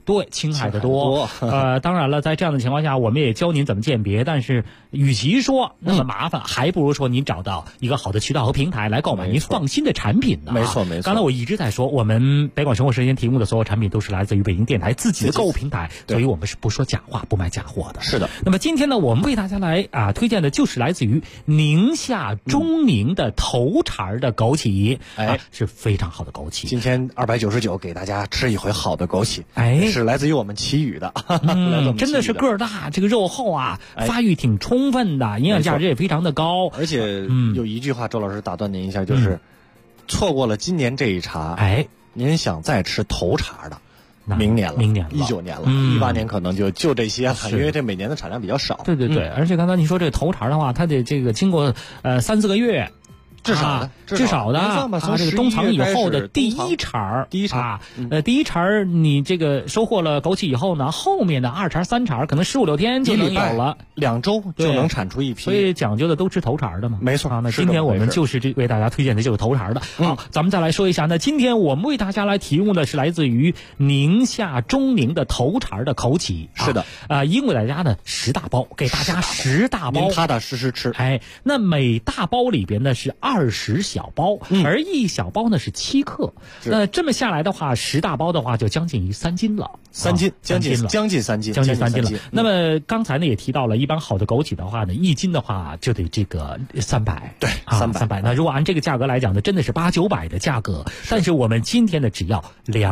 对，青海的多。当然了，在这样的情况下，我们也教您怎么鉴别。但是，与其说那么麻烦，还不如说您找到一个好的渠道和平台来购买您放心的产品呢。 没错没错。 刚才我一直在说，我们北广生活时间提供的所有产品都是来自于北京电台自己的购物平台，所以我们是不说假话、不卖假货的。 是的。 那么今天呢，我们为大家来推荐的就是来自于宁夏中宁的头茬的枸杞，是非常好的枸杞。 今天299给大家吃一回好的枸杞，是来自于我们祁宇的， 真的是个儿大，这个肉厚啊，发育挺充分的，营养价值也非常的高。 而且有一句话，周老师打断您一下，就是错过了今年这一茬，您想再吃头茬的。明年了，19年了，18年可能就这些了，因为这每年的产量比较少。 对对对，而且刚才你说这个头茬的话，它得这个经过3-4个月。至少的，这个冬藏以后的第一茬，第一茬你这个收获了枸杞以后呢，后面的2茬、3茬可能15-16天就能有了 ，2周就能产出一批。 所以讲究的都吃头茬的嘛， 没错。 那今天我们就是为大家推荐的就是头茬的。好，咱们再来说一下，那今天我们为大家来提供的是来自于宁夏中宁的头茬的枸杞。 是的， 一共给大家呢10大包，给大家10大包， 您踏踏实实吃。 那每大包里边呢是20小包，而1小包呢是7克。那这么下来的话，10大包的话就将近于3斤了 ，3斤，将近3斤了。那么刚才呢也提到了，一般好的枸杞的话呢，1斤的话就得这个300， 对，300。 那如果按这个价格来讲呢，真的是800-900的价格。但是我们今天呢只要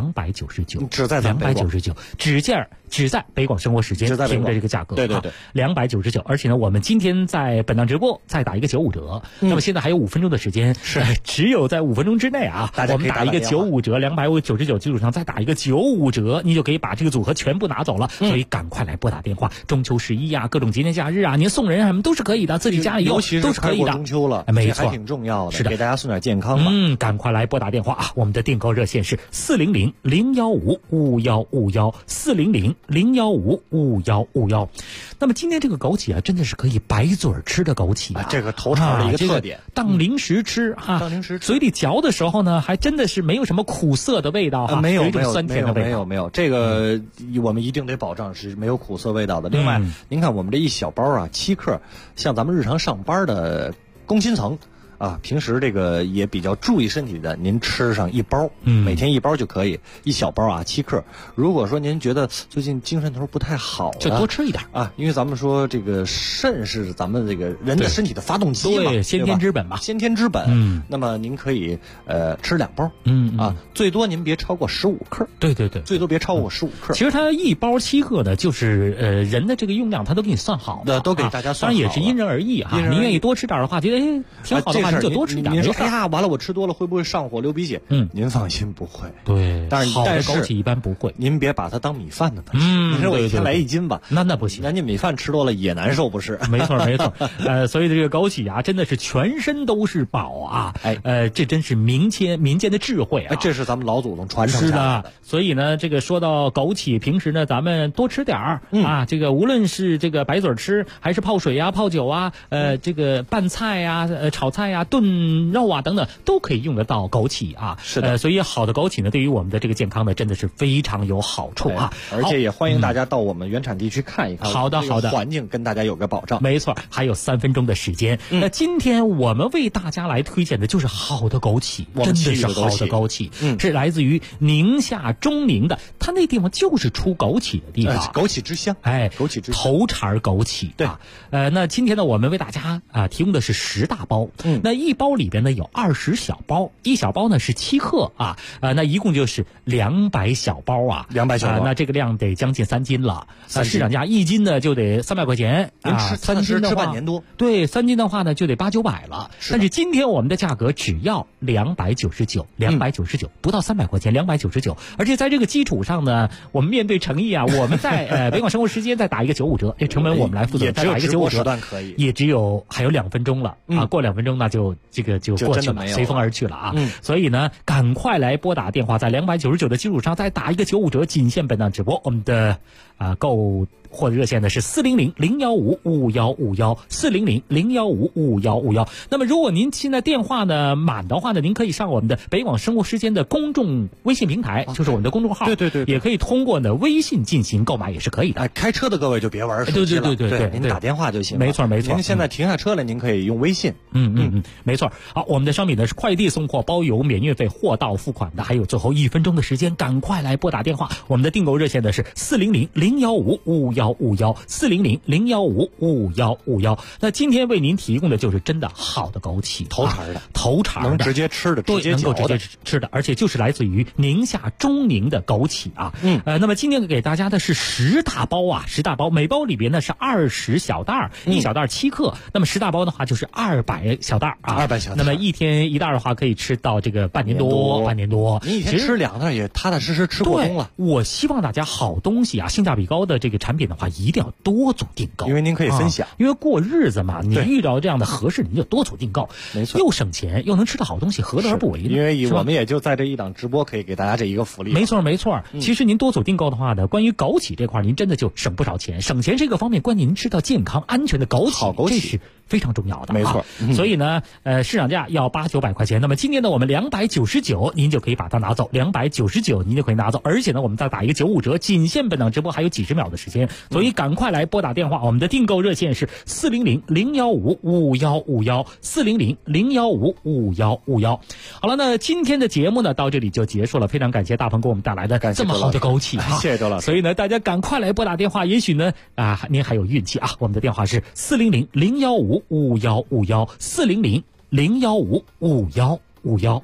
299， 只在299， 只在北广生活时间听着这个价格， 对 ，299。而且呢，我们今天在本档直播再打一个95折，那么现在还有5分钟的时间，只有在5分钟之内啊，我们打一个95折，299基础上再打一个95折，你就可以把这个组合全部拿走了。所以赶快来拨打电话，中秋11啊，各种节年假日啊，您送人什么都是可以的，自己家里尤其都是可以的。 中秋了， 没错， 还挺重要的， 是的， 给大家送点健康吧。 赶快来拨打电话啊！我们的订购热线是400-015-5151，400-015-5151。那么今天这个枸杞啊，真的是可以白嘴吃的枸杞啊， 这个头茬的一个特点， 当零食吃哈，嘴里嚼的时候呢，还真的是没有什么苦涩的味道哈， 没有一种酸甜的味道， 没有，这个我们一定得保障是没有苦涩味道的。另外，您看我们这1小包啊，7克，像咱们日常上班的工薪层。平时这个也比较注意身体的，您吃上1包，每天1包就可以，1小包啊，7克。如果说您觉得最近精神头不太好， 就多吃一点啊，因为咱们说这个肾是咱们这个人的身体的发动机嘛， 对，先天之本嘛， 先天之本。那么您可以吃2包，最多您别超过15克， 对， 最多别超过15克。 其实它1包7克呢，就是人的这个用量，它都给你算好的， 都给大家算好。 当然也是因人而异哈，您愿意多吃点的话，觉得挺好的话。就多吃点。 您说完了我吃多了会不会上火流鼻血？您放心不会。 对， 但是好的枸杞一般不会。 您别把它当米饭那么吃。您说我一天来1斤吧， 那不行。 人家米饭吃多了也难受，不是？ 没错。所以这个枸杞啊，真的是全身都是宝啊！这真是民间的智慧啊！ 这是咱们老祖宗传承下来的。 所以呢，这个说到枸杞，平时呢咱们多吃点儿啊。这个无论是这个白嘴吃，还是泡水啊、泡酒啊，这个拌菜啊、炒菜啊、炖肉啊等等，都可以用得到枸杞啊。 是的， 所以好的枸杞呢，对于我们的这个健康呢，真的是非常有好处啊。 而且也欢迎大家到我们原产地去看一看。 好的， 环境跟大家有个保障。 没错，还有3分钟的时间。那今天我们为大家来推荐的就是好的枸杞，真的是好的枸杞，是来自于宁夏中宁的，它那地方就是出枸杞的地方， 枸杞之乡。 枸杞之乡，头茬枸杞。对，那今天呢，我们为大家提供的是10大包。那1包里边呢有20小包，1小包呢是7克啊，那一共就是200小包啊 ，200小包， 那这个量得将近3斤了。市场价1斤呢就得300块钱啊，3斤的话吃半年多。 对，3斤的话呢就得800-900了。但是今天我们的价格只要299，不到300块钱，299。而且在这个基础上呢，我们面对诚意啊，我们在北广生活时间再打一个95折，这成本我们来负责，再打一个95折，也只有还有2分钟了啊，过2分钟那就这个就过去了，随风而去了啊。所以呢，赶快来拨打电话，在299的基础上再打一个95折，仅限本档直播。我们的购或者热线呢是400-015-5151，400-015-5151。那么如果您现在电话呢满的话呢，您可以上我们的北广生活时间的公众微信平台，就是我们的公众号， 对， 也可以通过呢微信进行购买，也是可以的。 开车的各位就别玩手机了， 对， 您打电话就行。 没错。 您现在停下车了，您可以用微信。 没错。好，我们的商品呢是快递送货包邮，免运费，货到付款的，还有最后1分钟的时间，赶快来拨打电话。我们的订购热线呢是400-015-5151，400-015-5151。那今天为您提供的就是真的好的枸杞，头茬的， 能直接吃的， 对，能够直接吃的，而且就是来自于宁夏中宁的枸杞啊。那么今天给大家的是10大包啊，10大包，每包里边呢是20小袋，1小袋7克，那么10大包的话就是200小袋啊，200小袋。那么一天一袋的话，可以吃到这个半年多。 你一天吃2袋也踏踏实实吃过冬了。 我希望大家好东西啊，性价比高的这个产品的话，一定要多组订购， 因为您可以分享， 因为过日子嘛，你遇到这样的合适，你就多组订购， 没错， 又省钱又能吃到好东西，何乐而不为呢？ 因为我们也就在这一档直播可以给大家这一个福利。 没错。其实您多组订购的话呢，关于枸杞这块，您真的就省不少钱。省钱这个方面，关键您吃到健康安全的枸杞， 好枸杞这是非常重要的， 没错。 所以呢，市场价要800-900块钱，那么今天呢，我们299，您就可以把它拿走，299您就可以拿走，而且呢，我们再打一个95折，仅限本档直播还有几十秒的时间，所以赶快来拨打电话，我们的订购热线是400-015-5151，400-015-5151。好了，那今天的节目呢，到这里就结束了，非常感谢大鹏给我们带来的这么好的枸杞， 谢谢周老师。 所以呢，大家赶快来拨打电话，也许呢，您还有运气啊！我们的电话是400-015-5151，400-015-5151。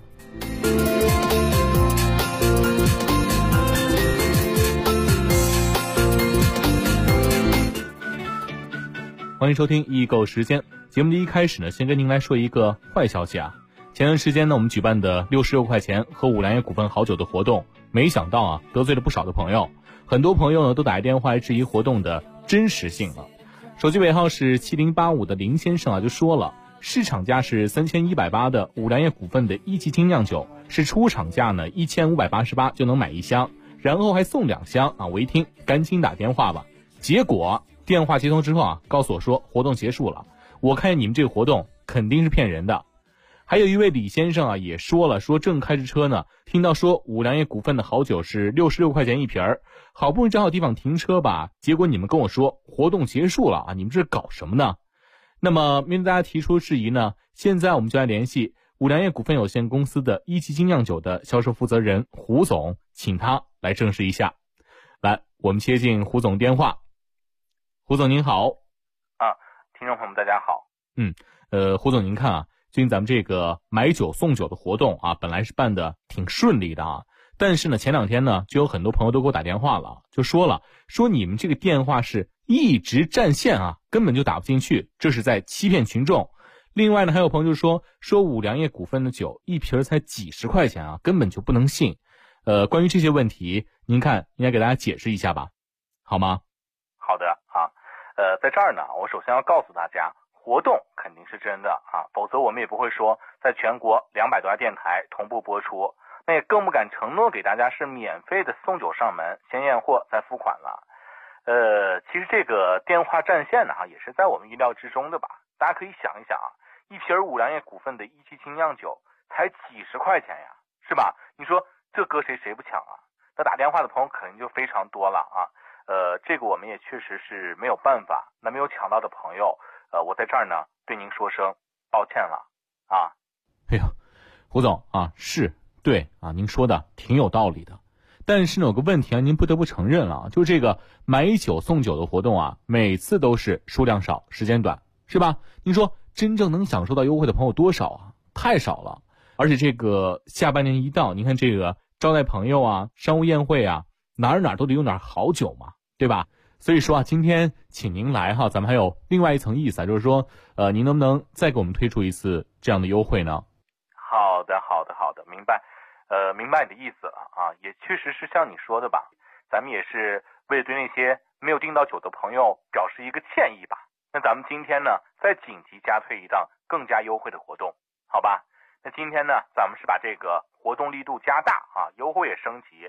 欢迎收听易购时间。节目的一开始呢，先跟您来说一个坏消息啊。前段时间呢，我们举办的66块钱喝五粮液股份好酒的活动，没想到啊，得罪了不少的朋友。很多朋友呢都打电话来质疑活动的真实性了。手机尾号是7085的林先生啊就说了，市场价是3180的五粮液股份的一级精酿酒，是出厂价呢1588就能买1箱，然后还送2箱啊！我一听赶紧打电话吧，结果电话接通之后啊，告诉我说活动结束了。我看见你们这个活动肯定是骗人的。还有一位李先生啊也说了，说正开着车呢，听到说五粮液股份的好酒是66块钱一瓶儿，好不容易找好地方停车吧，结果你们跟我说活动结束了啊，你们这是搞什么呢？那么面对大家提出质疑呢，现在我们就来联系五粮液股份有限公司的一级精酿酒的销售负责人胡总，请他来证实一下。来，我们接进胡总电话。胡总您好。 听众朋友们大家好。 胡总您看啊，最近咱们这个买酒送酒的活动啊，本来是办的挺顺利的啊，但是呢前2天呢就有很多朋友都给我打电话了，就说你们这个电话是一直占线啊，根本就打不进去，这是在欺骗群众。另外呢还有朋友就说五粮液股份的酒一瓶才几十块钱啊，根本就不能信。关于这些问题，您看应该给大家解释一下吧，好吗？ 好的啊，在这儿呢，我首先要告诉大家，活动肯定是真的啊，否则我们也不会说在全国200多家电台同步播出，那也更不敢承诺给大家是免费的送酒上门，先验货再付款了。其实这个电话占线呢也是在我们意料之中的吧。大家可以想一想啊，一瓶五粮液股份的一级精酿酒才几十块钱呀，是吧？你说这搁谁不抢啊？那打电话的朋友肯定就非常多了啊。这个我们也确实是没有办法。那没有抢到的朋友，我在这儿呢对您说声抱歉了啊。 哎呦，胡总啊，是对啊，您说的挺有道理的。但是呢有个问题啊，您不得不承认了，就是这个买酒送酒的活动啊，每次都是数量少时间短，是吧？您说真正能享受到优惠的朋友多少啊？太少了。而且这个下半年一到，您看这个招待朋友啊，商务宴会啊，哪儿都得用点好酒嘛，对吧？所以说啊，今天请您来哈，咱们还有另外一层意思啊，就是说您能不能再给我们推出一次这样的优惠呢？ 好的，明白。明白你的意思了啊，也确实是像你说的吧，咱们也是为了对那些没有订到酒的朋友表示一个歉意吧。那咱们今天呢，再紧急加推一档更加优惠的活动，好吧？那今天呢，咱们是把这个活动力度加大啊，优惠也升级，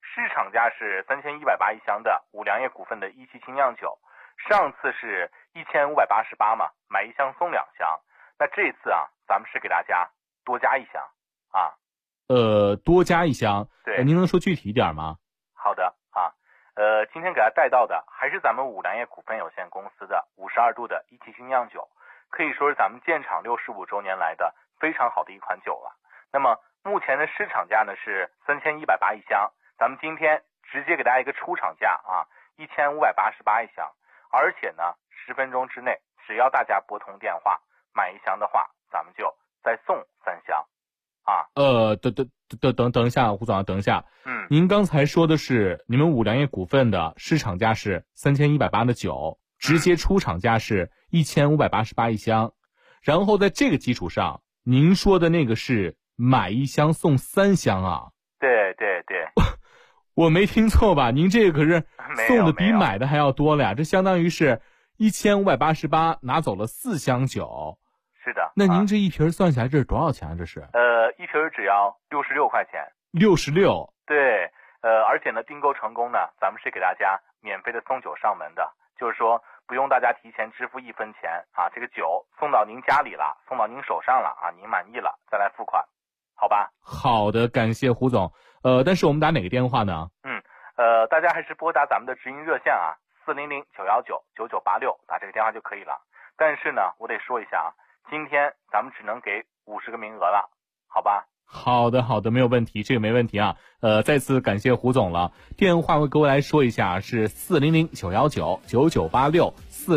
市场价是3180一箱的五粮液股份的17精酿酒，上次是1588嘛，买一箱送2箱。那这次啊，咱们是给大家多加一箱啊。 多加一箱。 对， 您能说具体一点吗？ 好的啊，今天给大家带到的还是咱们五粮液股份有限公司的52度的17精酿酒，可以说是咱们建厂65周年来的非常好的一款酒了。那么目前的市场价呢是3180一箱，咱们今天直接给大家一个出厂价啊，1588一箱，而且呢10分钟之内，只要大家拨通电话买一箱的话，咱们就再送3箱啊。 等一下，胡总，等一下。您刚才说的是你们五粮液股份的市场价是3180的酒，直接出厂价是1588一箱，然后在这个基础上，您说的那个是买一箱送3箱啊？ 对对对， 我没听错吧？您这个可是送的比买的还要多了呀，这相当于是1588拿走了4箱酒。 是的。 那您这一瓶算下来这是多少钱啊？这是？ 一瓶只要66块钱。 66。 对，而且呢，订购成功呢，咱们是给大家免费的送酒上门的，就是说不用大家提前支付1分钱啊，这个酒送到您家里了，送到您手上了啊，您满意了再来付款，好吧？ 好的，感谢胡总。但是我们打哪个电话呢？ 大家还是拨打咱们的直营热线啊，400-919-9986，打这个电话就可以了。但是呢，我得说一下啊，今天咱们只能给50个名额了，好吧？ 好的，没有问题，这个没问题啊。再次感谢胡总了。电话我各位来说一下，是400-919-9986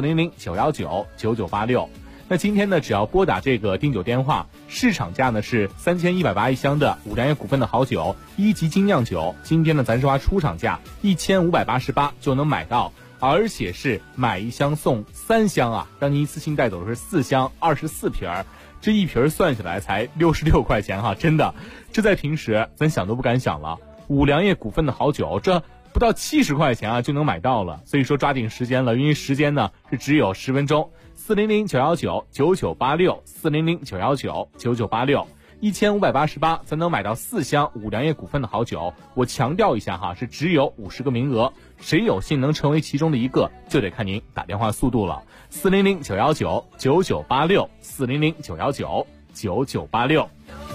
400-919-9986。那今天呢，只要拨打这个订酒电话，市场价呢是3180一箱的五粮液股份的好酒1级精酿酒，今天呢咱是花出厂价1588就能买到，而且是买一箱送3箱啊，让您一次性带走的是4箱24瓶儿。这一瓶算下来才66块钱哈，真的，这在平时咱想都不敢想了。五粮液股份的好酒，这不到70块钱啊就能买到了，所以说抓紧时间了，因为时间呢是只有10分钟。400-919-9986 400-919-9986 1588才能买到4箱五粮液股份的好酒。我强调一下哈，是只有50个名额，谁有幸能成为其中的一个，就得看您打电话速度了。400-919-9986 400-919-9986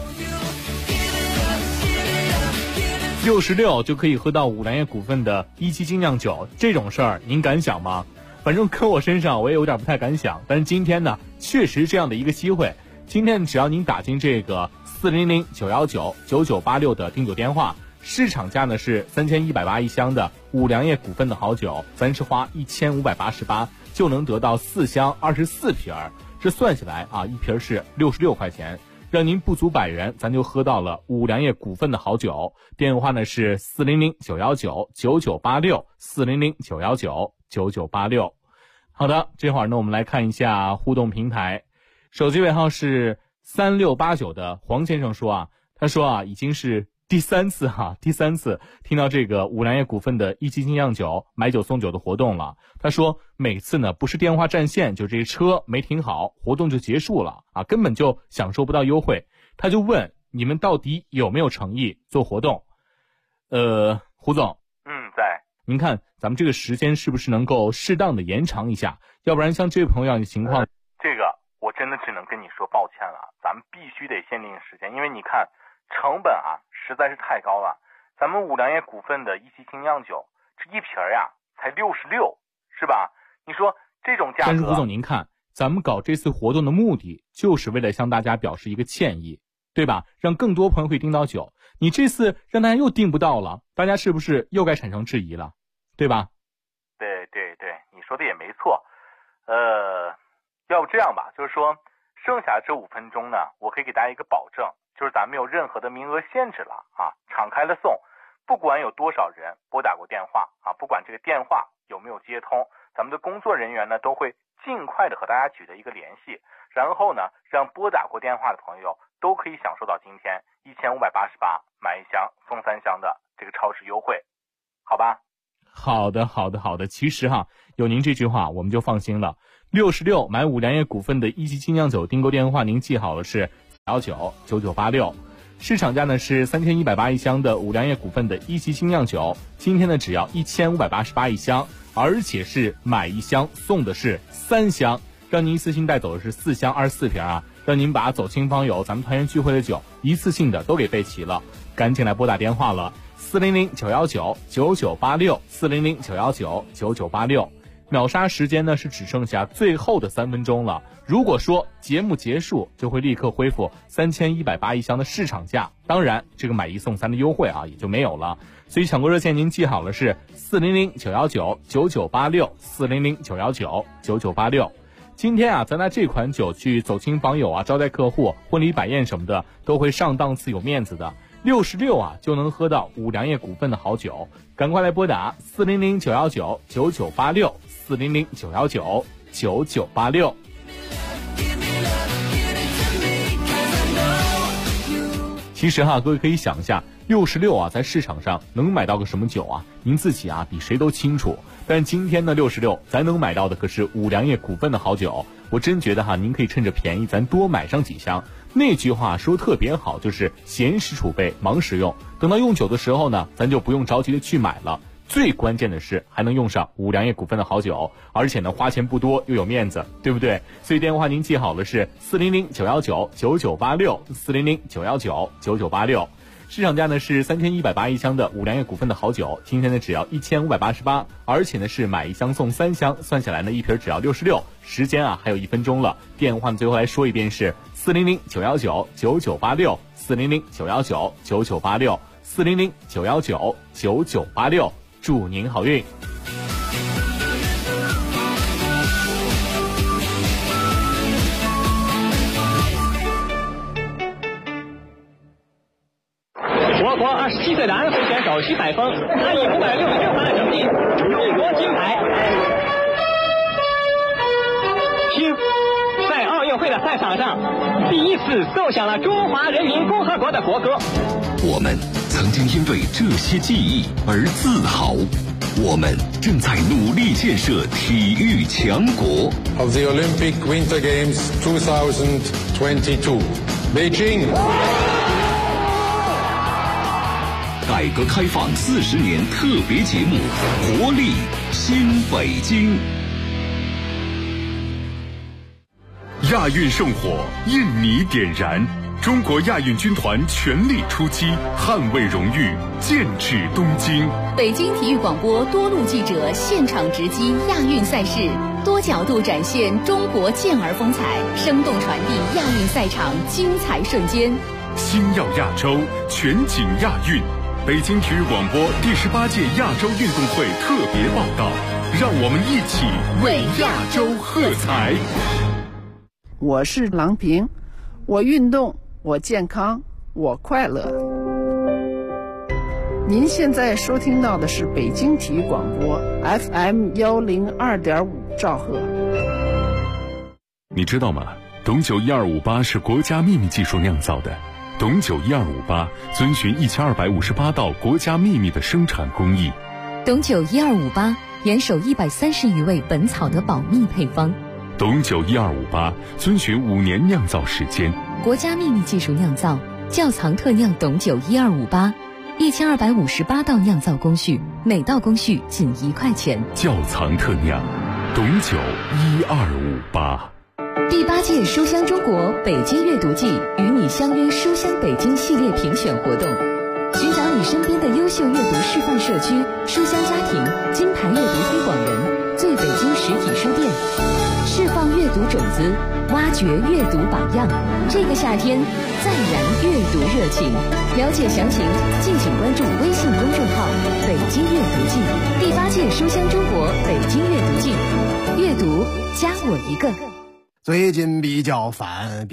66就可以喝到五粮液股份的1级精酿酒，这种事儿您敢想吗？反正搁我身上我也有点不太敢想，但是今天呢确实这样的一个机会。今天只要您打进这个400-919-9986的订酒电话，市场价呢是3180一箱的五粮液股份的好酒，咱是花1588就能得到4箱24瓶儿，这算起来啊，一瓶是66块钱，让您不足100元，咱就喝到了五粮液股份的好酒。电话呢是400-919-9986 400-919-9986。好的，这会儿呢我们来看一下互动平台。手机尾号是3689的黄先生说啊，他说啊，已经是第三次听到这个五粮液股份的1级精酿酒买酒送酒的活动了。他说每次呢不是电话占线，就这车没停好，活动就结束了啊，根本就享受不到优惠。他就问你们到底有没有诚意做活动？胡总， 在。 您看咱们这个时间是不是能够适当的延长一下？要不然像这位朋友的情况， 这个我真的只能跟你说抱歉了，咱们必须得限定时间，因为你看成本啊实在是太高了。咱们五粮液股份的1级精酿酒，这一瓶呀才66，是吧？你说这种价格。 但是胡总您看，咱们搞这次活动的目的就是为了向大家表示一个歉意，对吧？让更多朋友可以订到酒。你这次让大家又订不到了，大家是不是又该产生质疑了，对吧？ 对，你说的也没错。要不这样吧，就是说剩下这5分钟呢，我可以给大家一个保证，就是咱没有任何的名额限制了啊，敞开了送，不管有多少人拨打过电话啊，不管这个电话有没有接通，咱们的工作人员呢都会尽快的和大家取得一个联系，然后呢让拨打过电话的朋友都可以享受到今天1588买1箱送3箱的这个超值优惠，好吧？ 好的。其实哈，有您这句话我们就放心了。66买五粮液股份的1级精酿酒订购电话您记好了，是199986。 市场价呢是3180一箱的五粮液股份的一级精酿酒，今天呢只要1588一箱，而且是买一箱送的是3箱，让您一次性带走的是4箱24瓶啊，让您把走亲访友咱们团圆聚会的酒一次性的都给备齐了。赶紧来拨打电话了，400-919-9986，400-919-9986。秒杀时间呢是只剩下最后的3分钟了，如果说节目结束就会立刻恢复3180一箱的市场价，当然这个买1送3的优惠啊也就没有了。所以抢购热线您记好了是400-919-9986，400-919-9986。今天啊咱拿这款酒去走亲访友啊，招待客户，婚礼摆宴什么的都会上档次有面子的，66啊就能喝到五粮液股份的好酒，赶快来拨打400-919-9986，400-919-9986。其实各位可以想一下，66啊在市场上能买到个什么酒啊？您自己啊比谁都清楚。但今天呢66咱能买到的可是五粮液股份的好酒，我真觉得您可以趁着便宜咱多买上几箱。那句话说特别好，就是闲时储备忙时用，等到用酒的时候呢咱就不用着急的去买了。最关键的是还能用上五粮液股份的好酒，而且呢花钱不多又有面子，对不对？所以电话您记好了是400-919-9986，400-919-9986。市场价呢是3180一箱的五粮液股份的好酒，今天呢只要1588，而且呢是买1箱送3箱，算下来呢一瓶只要66。时间还有1分钟了，电话呢最后来说一遍是400-919-9986，400-919-9986，400-919-9986。祝您好运。 我国27岁的安徽选手徐海峰，他以566分的成绩勇夺金牌。听，在奥运会的赛场上，第一次奏响了中华人民共和国的国歌。 我们曾经因为这些记忆而自豪，我们正在努力建设体育强国。 Of the Olympic Winter Games 2022, Beijing。 改革开放40年特别节目，活力新北京。 亚运圣火，印尼点燃，中国亚运军团全力出击，捍卫荣誉，剑指东京。 北京体育广播多路记者现场直击亚运赛事，多角度展现中国健儿风采，生动传递亚运赛场精彩瞬间。 星耀亚洲，全景亚运。北京体育广播第18届亚洲运动会特别报道，让我们一起为亚洲喝彩。 我是郎平，我运动，我健康，我快乐。您现在收听到的是北京体育广播 FM 102.5兆赫。 你知道吗？董酒1258是国家秘密技术酿造的。董酒1258遵循1258道国家秘密的生产工艺。 董酒1258严守130余味本草的保密配方。 董酒1258遵循5年酿造时间， 国家秘密技术酿造，窖藏特酿董酒1258，1258道酿造工序，每道工序仅1块钱。 窖藏特酿，董酒1258。 第8届书香中国北京阅读季与你相约书香北京系列评选活动，寻找你身边的优秀阅读示范社区、书香家庭、金牌阅读推广人、最北京实体书店，释放阅读种子，挖掘阅读榜样。这个夏天再燃阅读热情。了解详情，敬请关注微信公众号“北京阅读季”。第8届书香中国北京阅读季，阅读加我一个。 最近比较烦，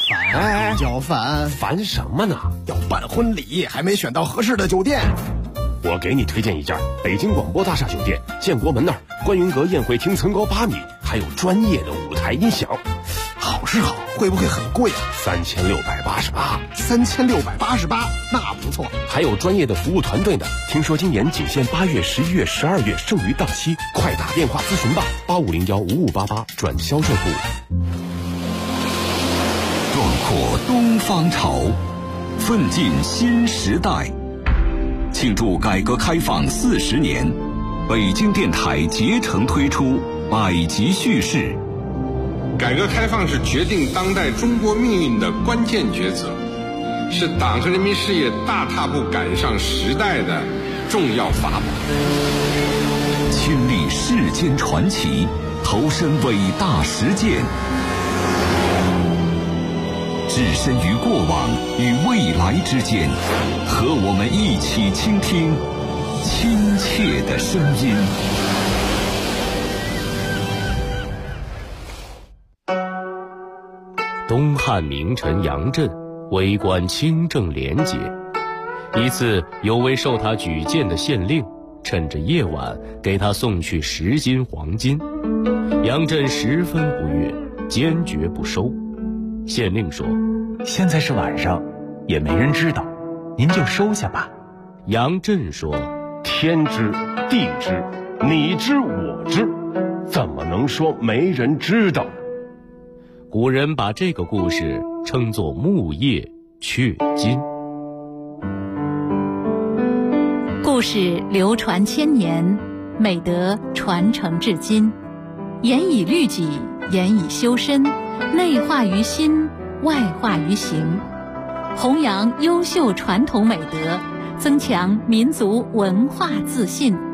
烦什么呢？ 要办婚礼，还没选到合适的酒店。 我给你推荐一家北京广播大厦酒店，建国门那儿，观云阁宴会厅层高8米，还有专业的舞台音响。 好是好，会不会很贵啊 ？3688。 3688，那不错。 还有专业的服务团队呢。听说今年仅限8月、11月、12月，剩余档期，快打电话咨询吧，85015588转销售部。 壮阔东方潮， 奋进新时代。庆祝改革开放40年，北京电台竭诚推出百集叙事。 改革开放是决定当代中国命运的关键抉择，是党和人民事业大踏步赶上时代的重要法宝。 亲历世间传奇，投身伟大实践，置身于过往与未来之间，和我们一起倾听亲切的声音。 东汉名臣杨震为官清正廉洁，一次有位受他举荐的县令趁着夜晚给他送去10斤黄金，杨震十分不悦，坚决不收。县令说： 现在是晚上，也没人知道，您就收下吧。 杨震说： 天知地知，你知我知，怎么能说没人知道？ 古人把这个故事称作木叶雀金。 故事流传千年，美德传承至今，严以律己，严以修身，内化于心，外化于行，弘扬优秀传统美德，增强民族文化自信。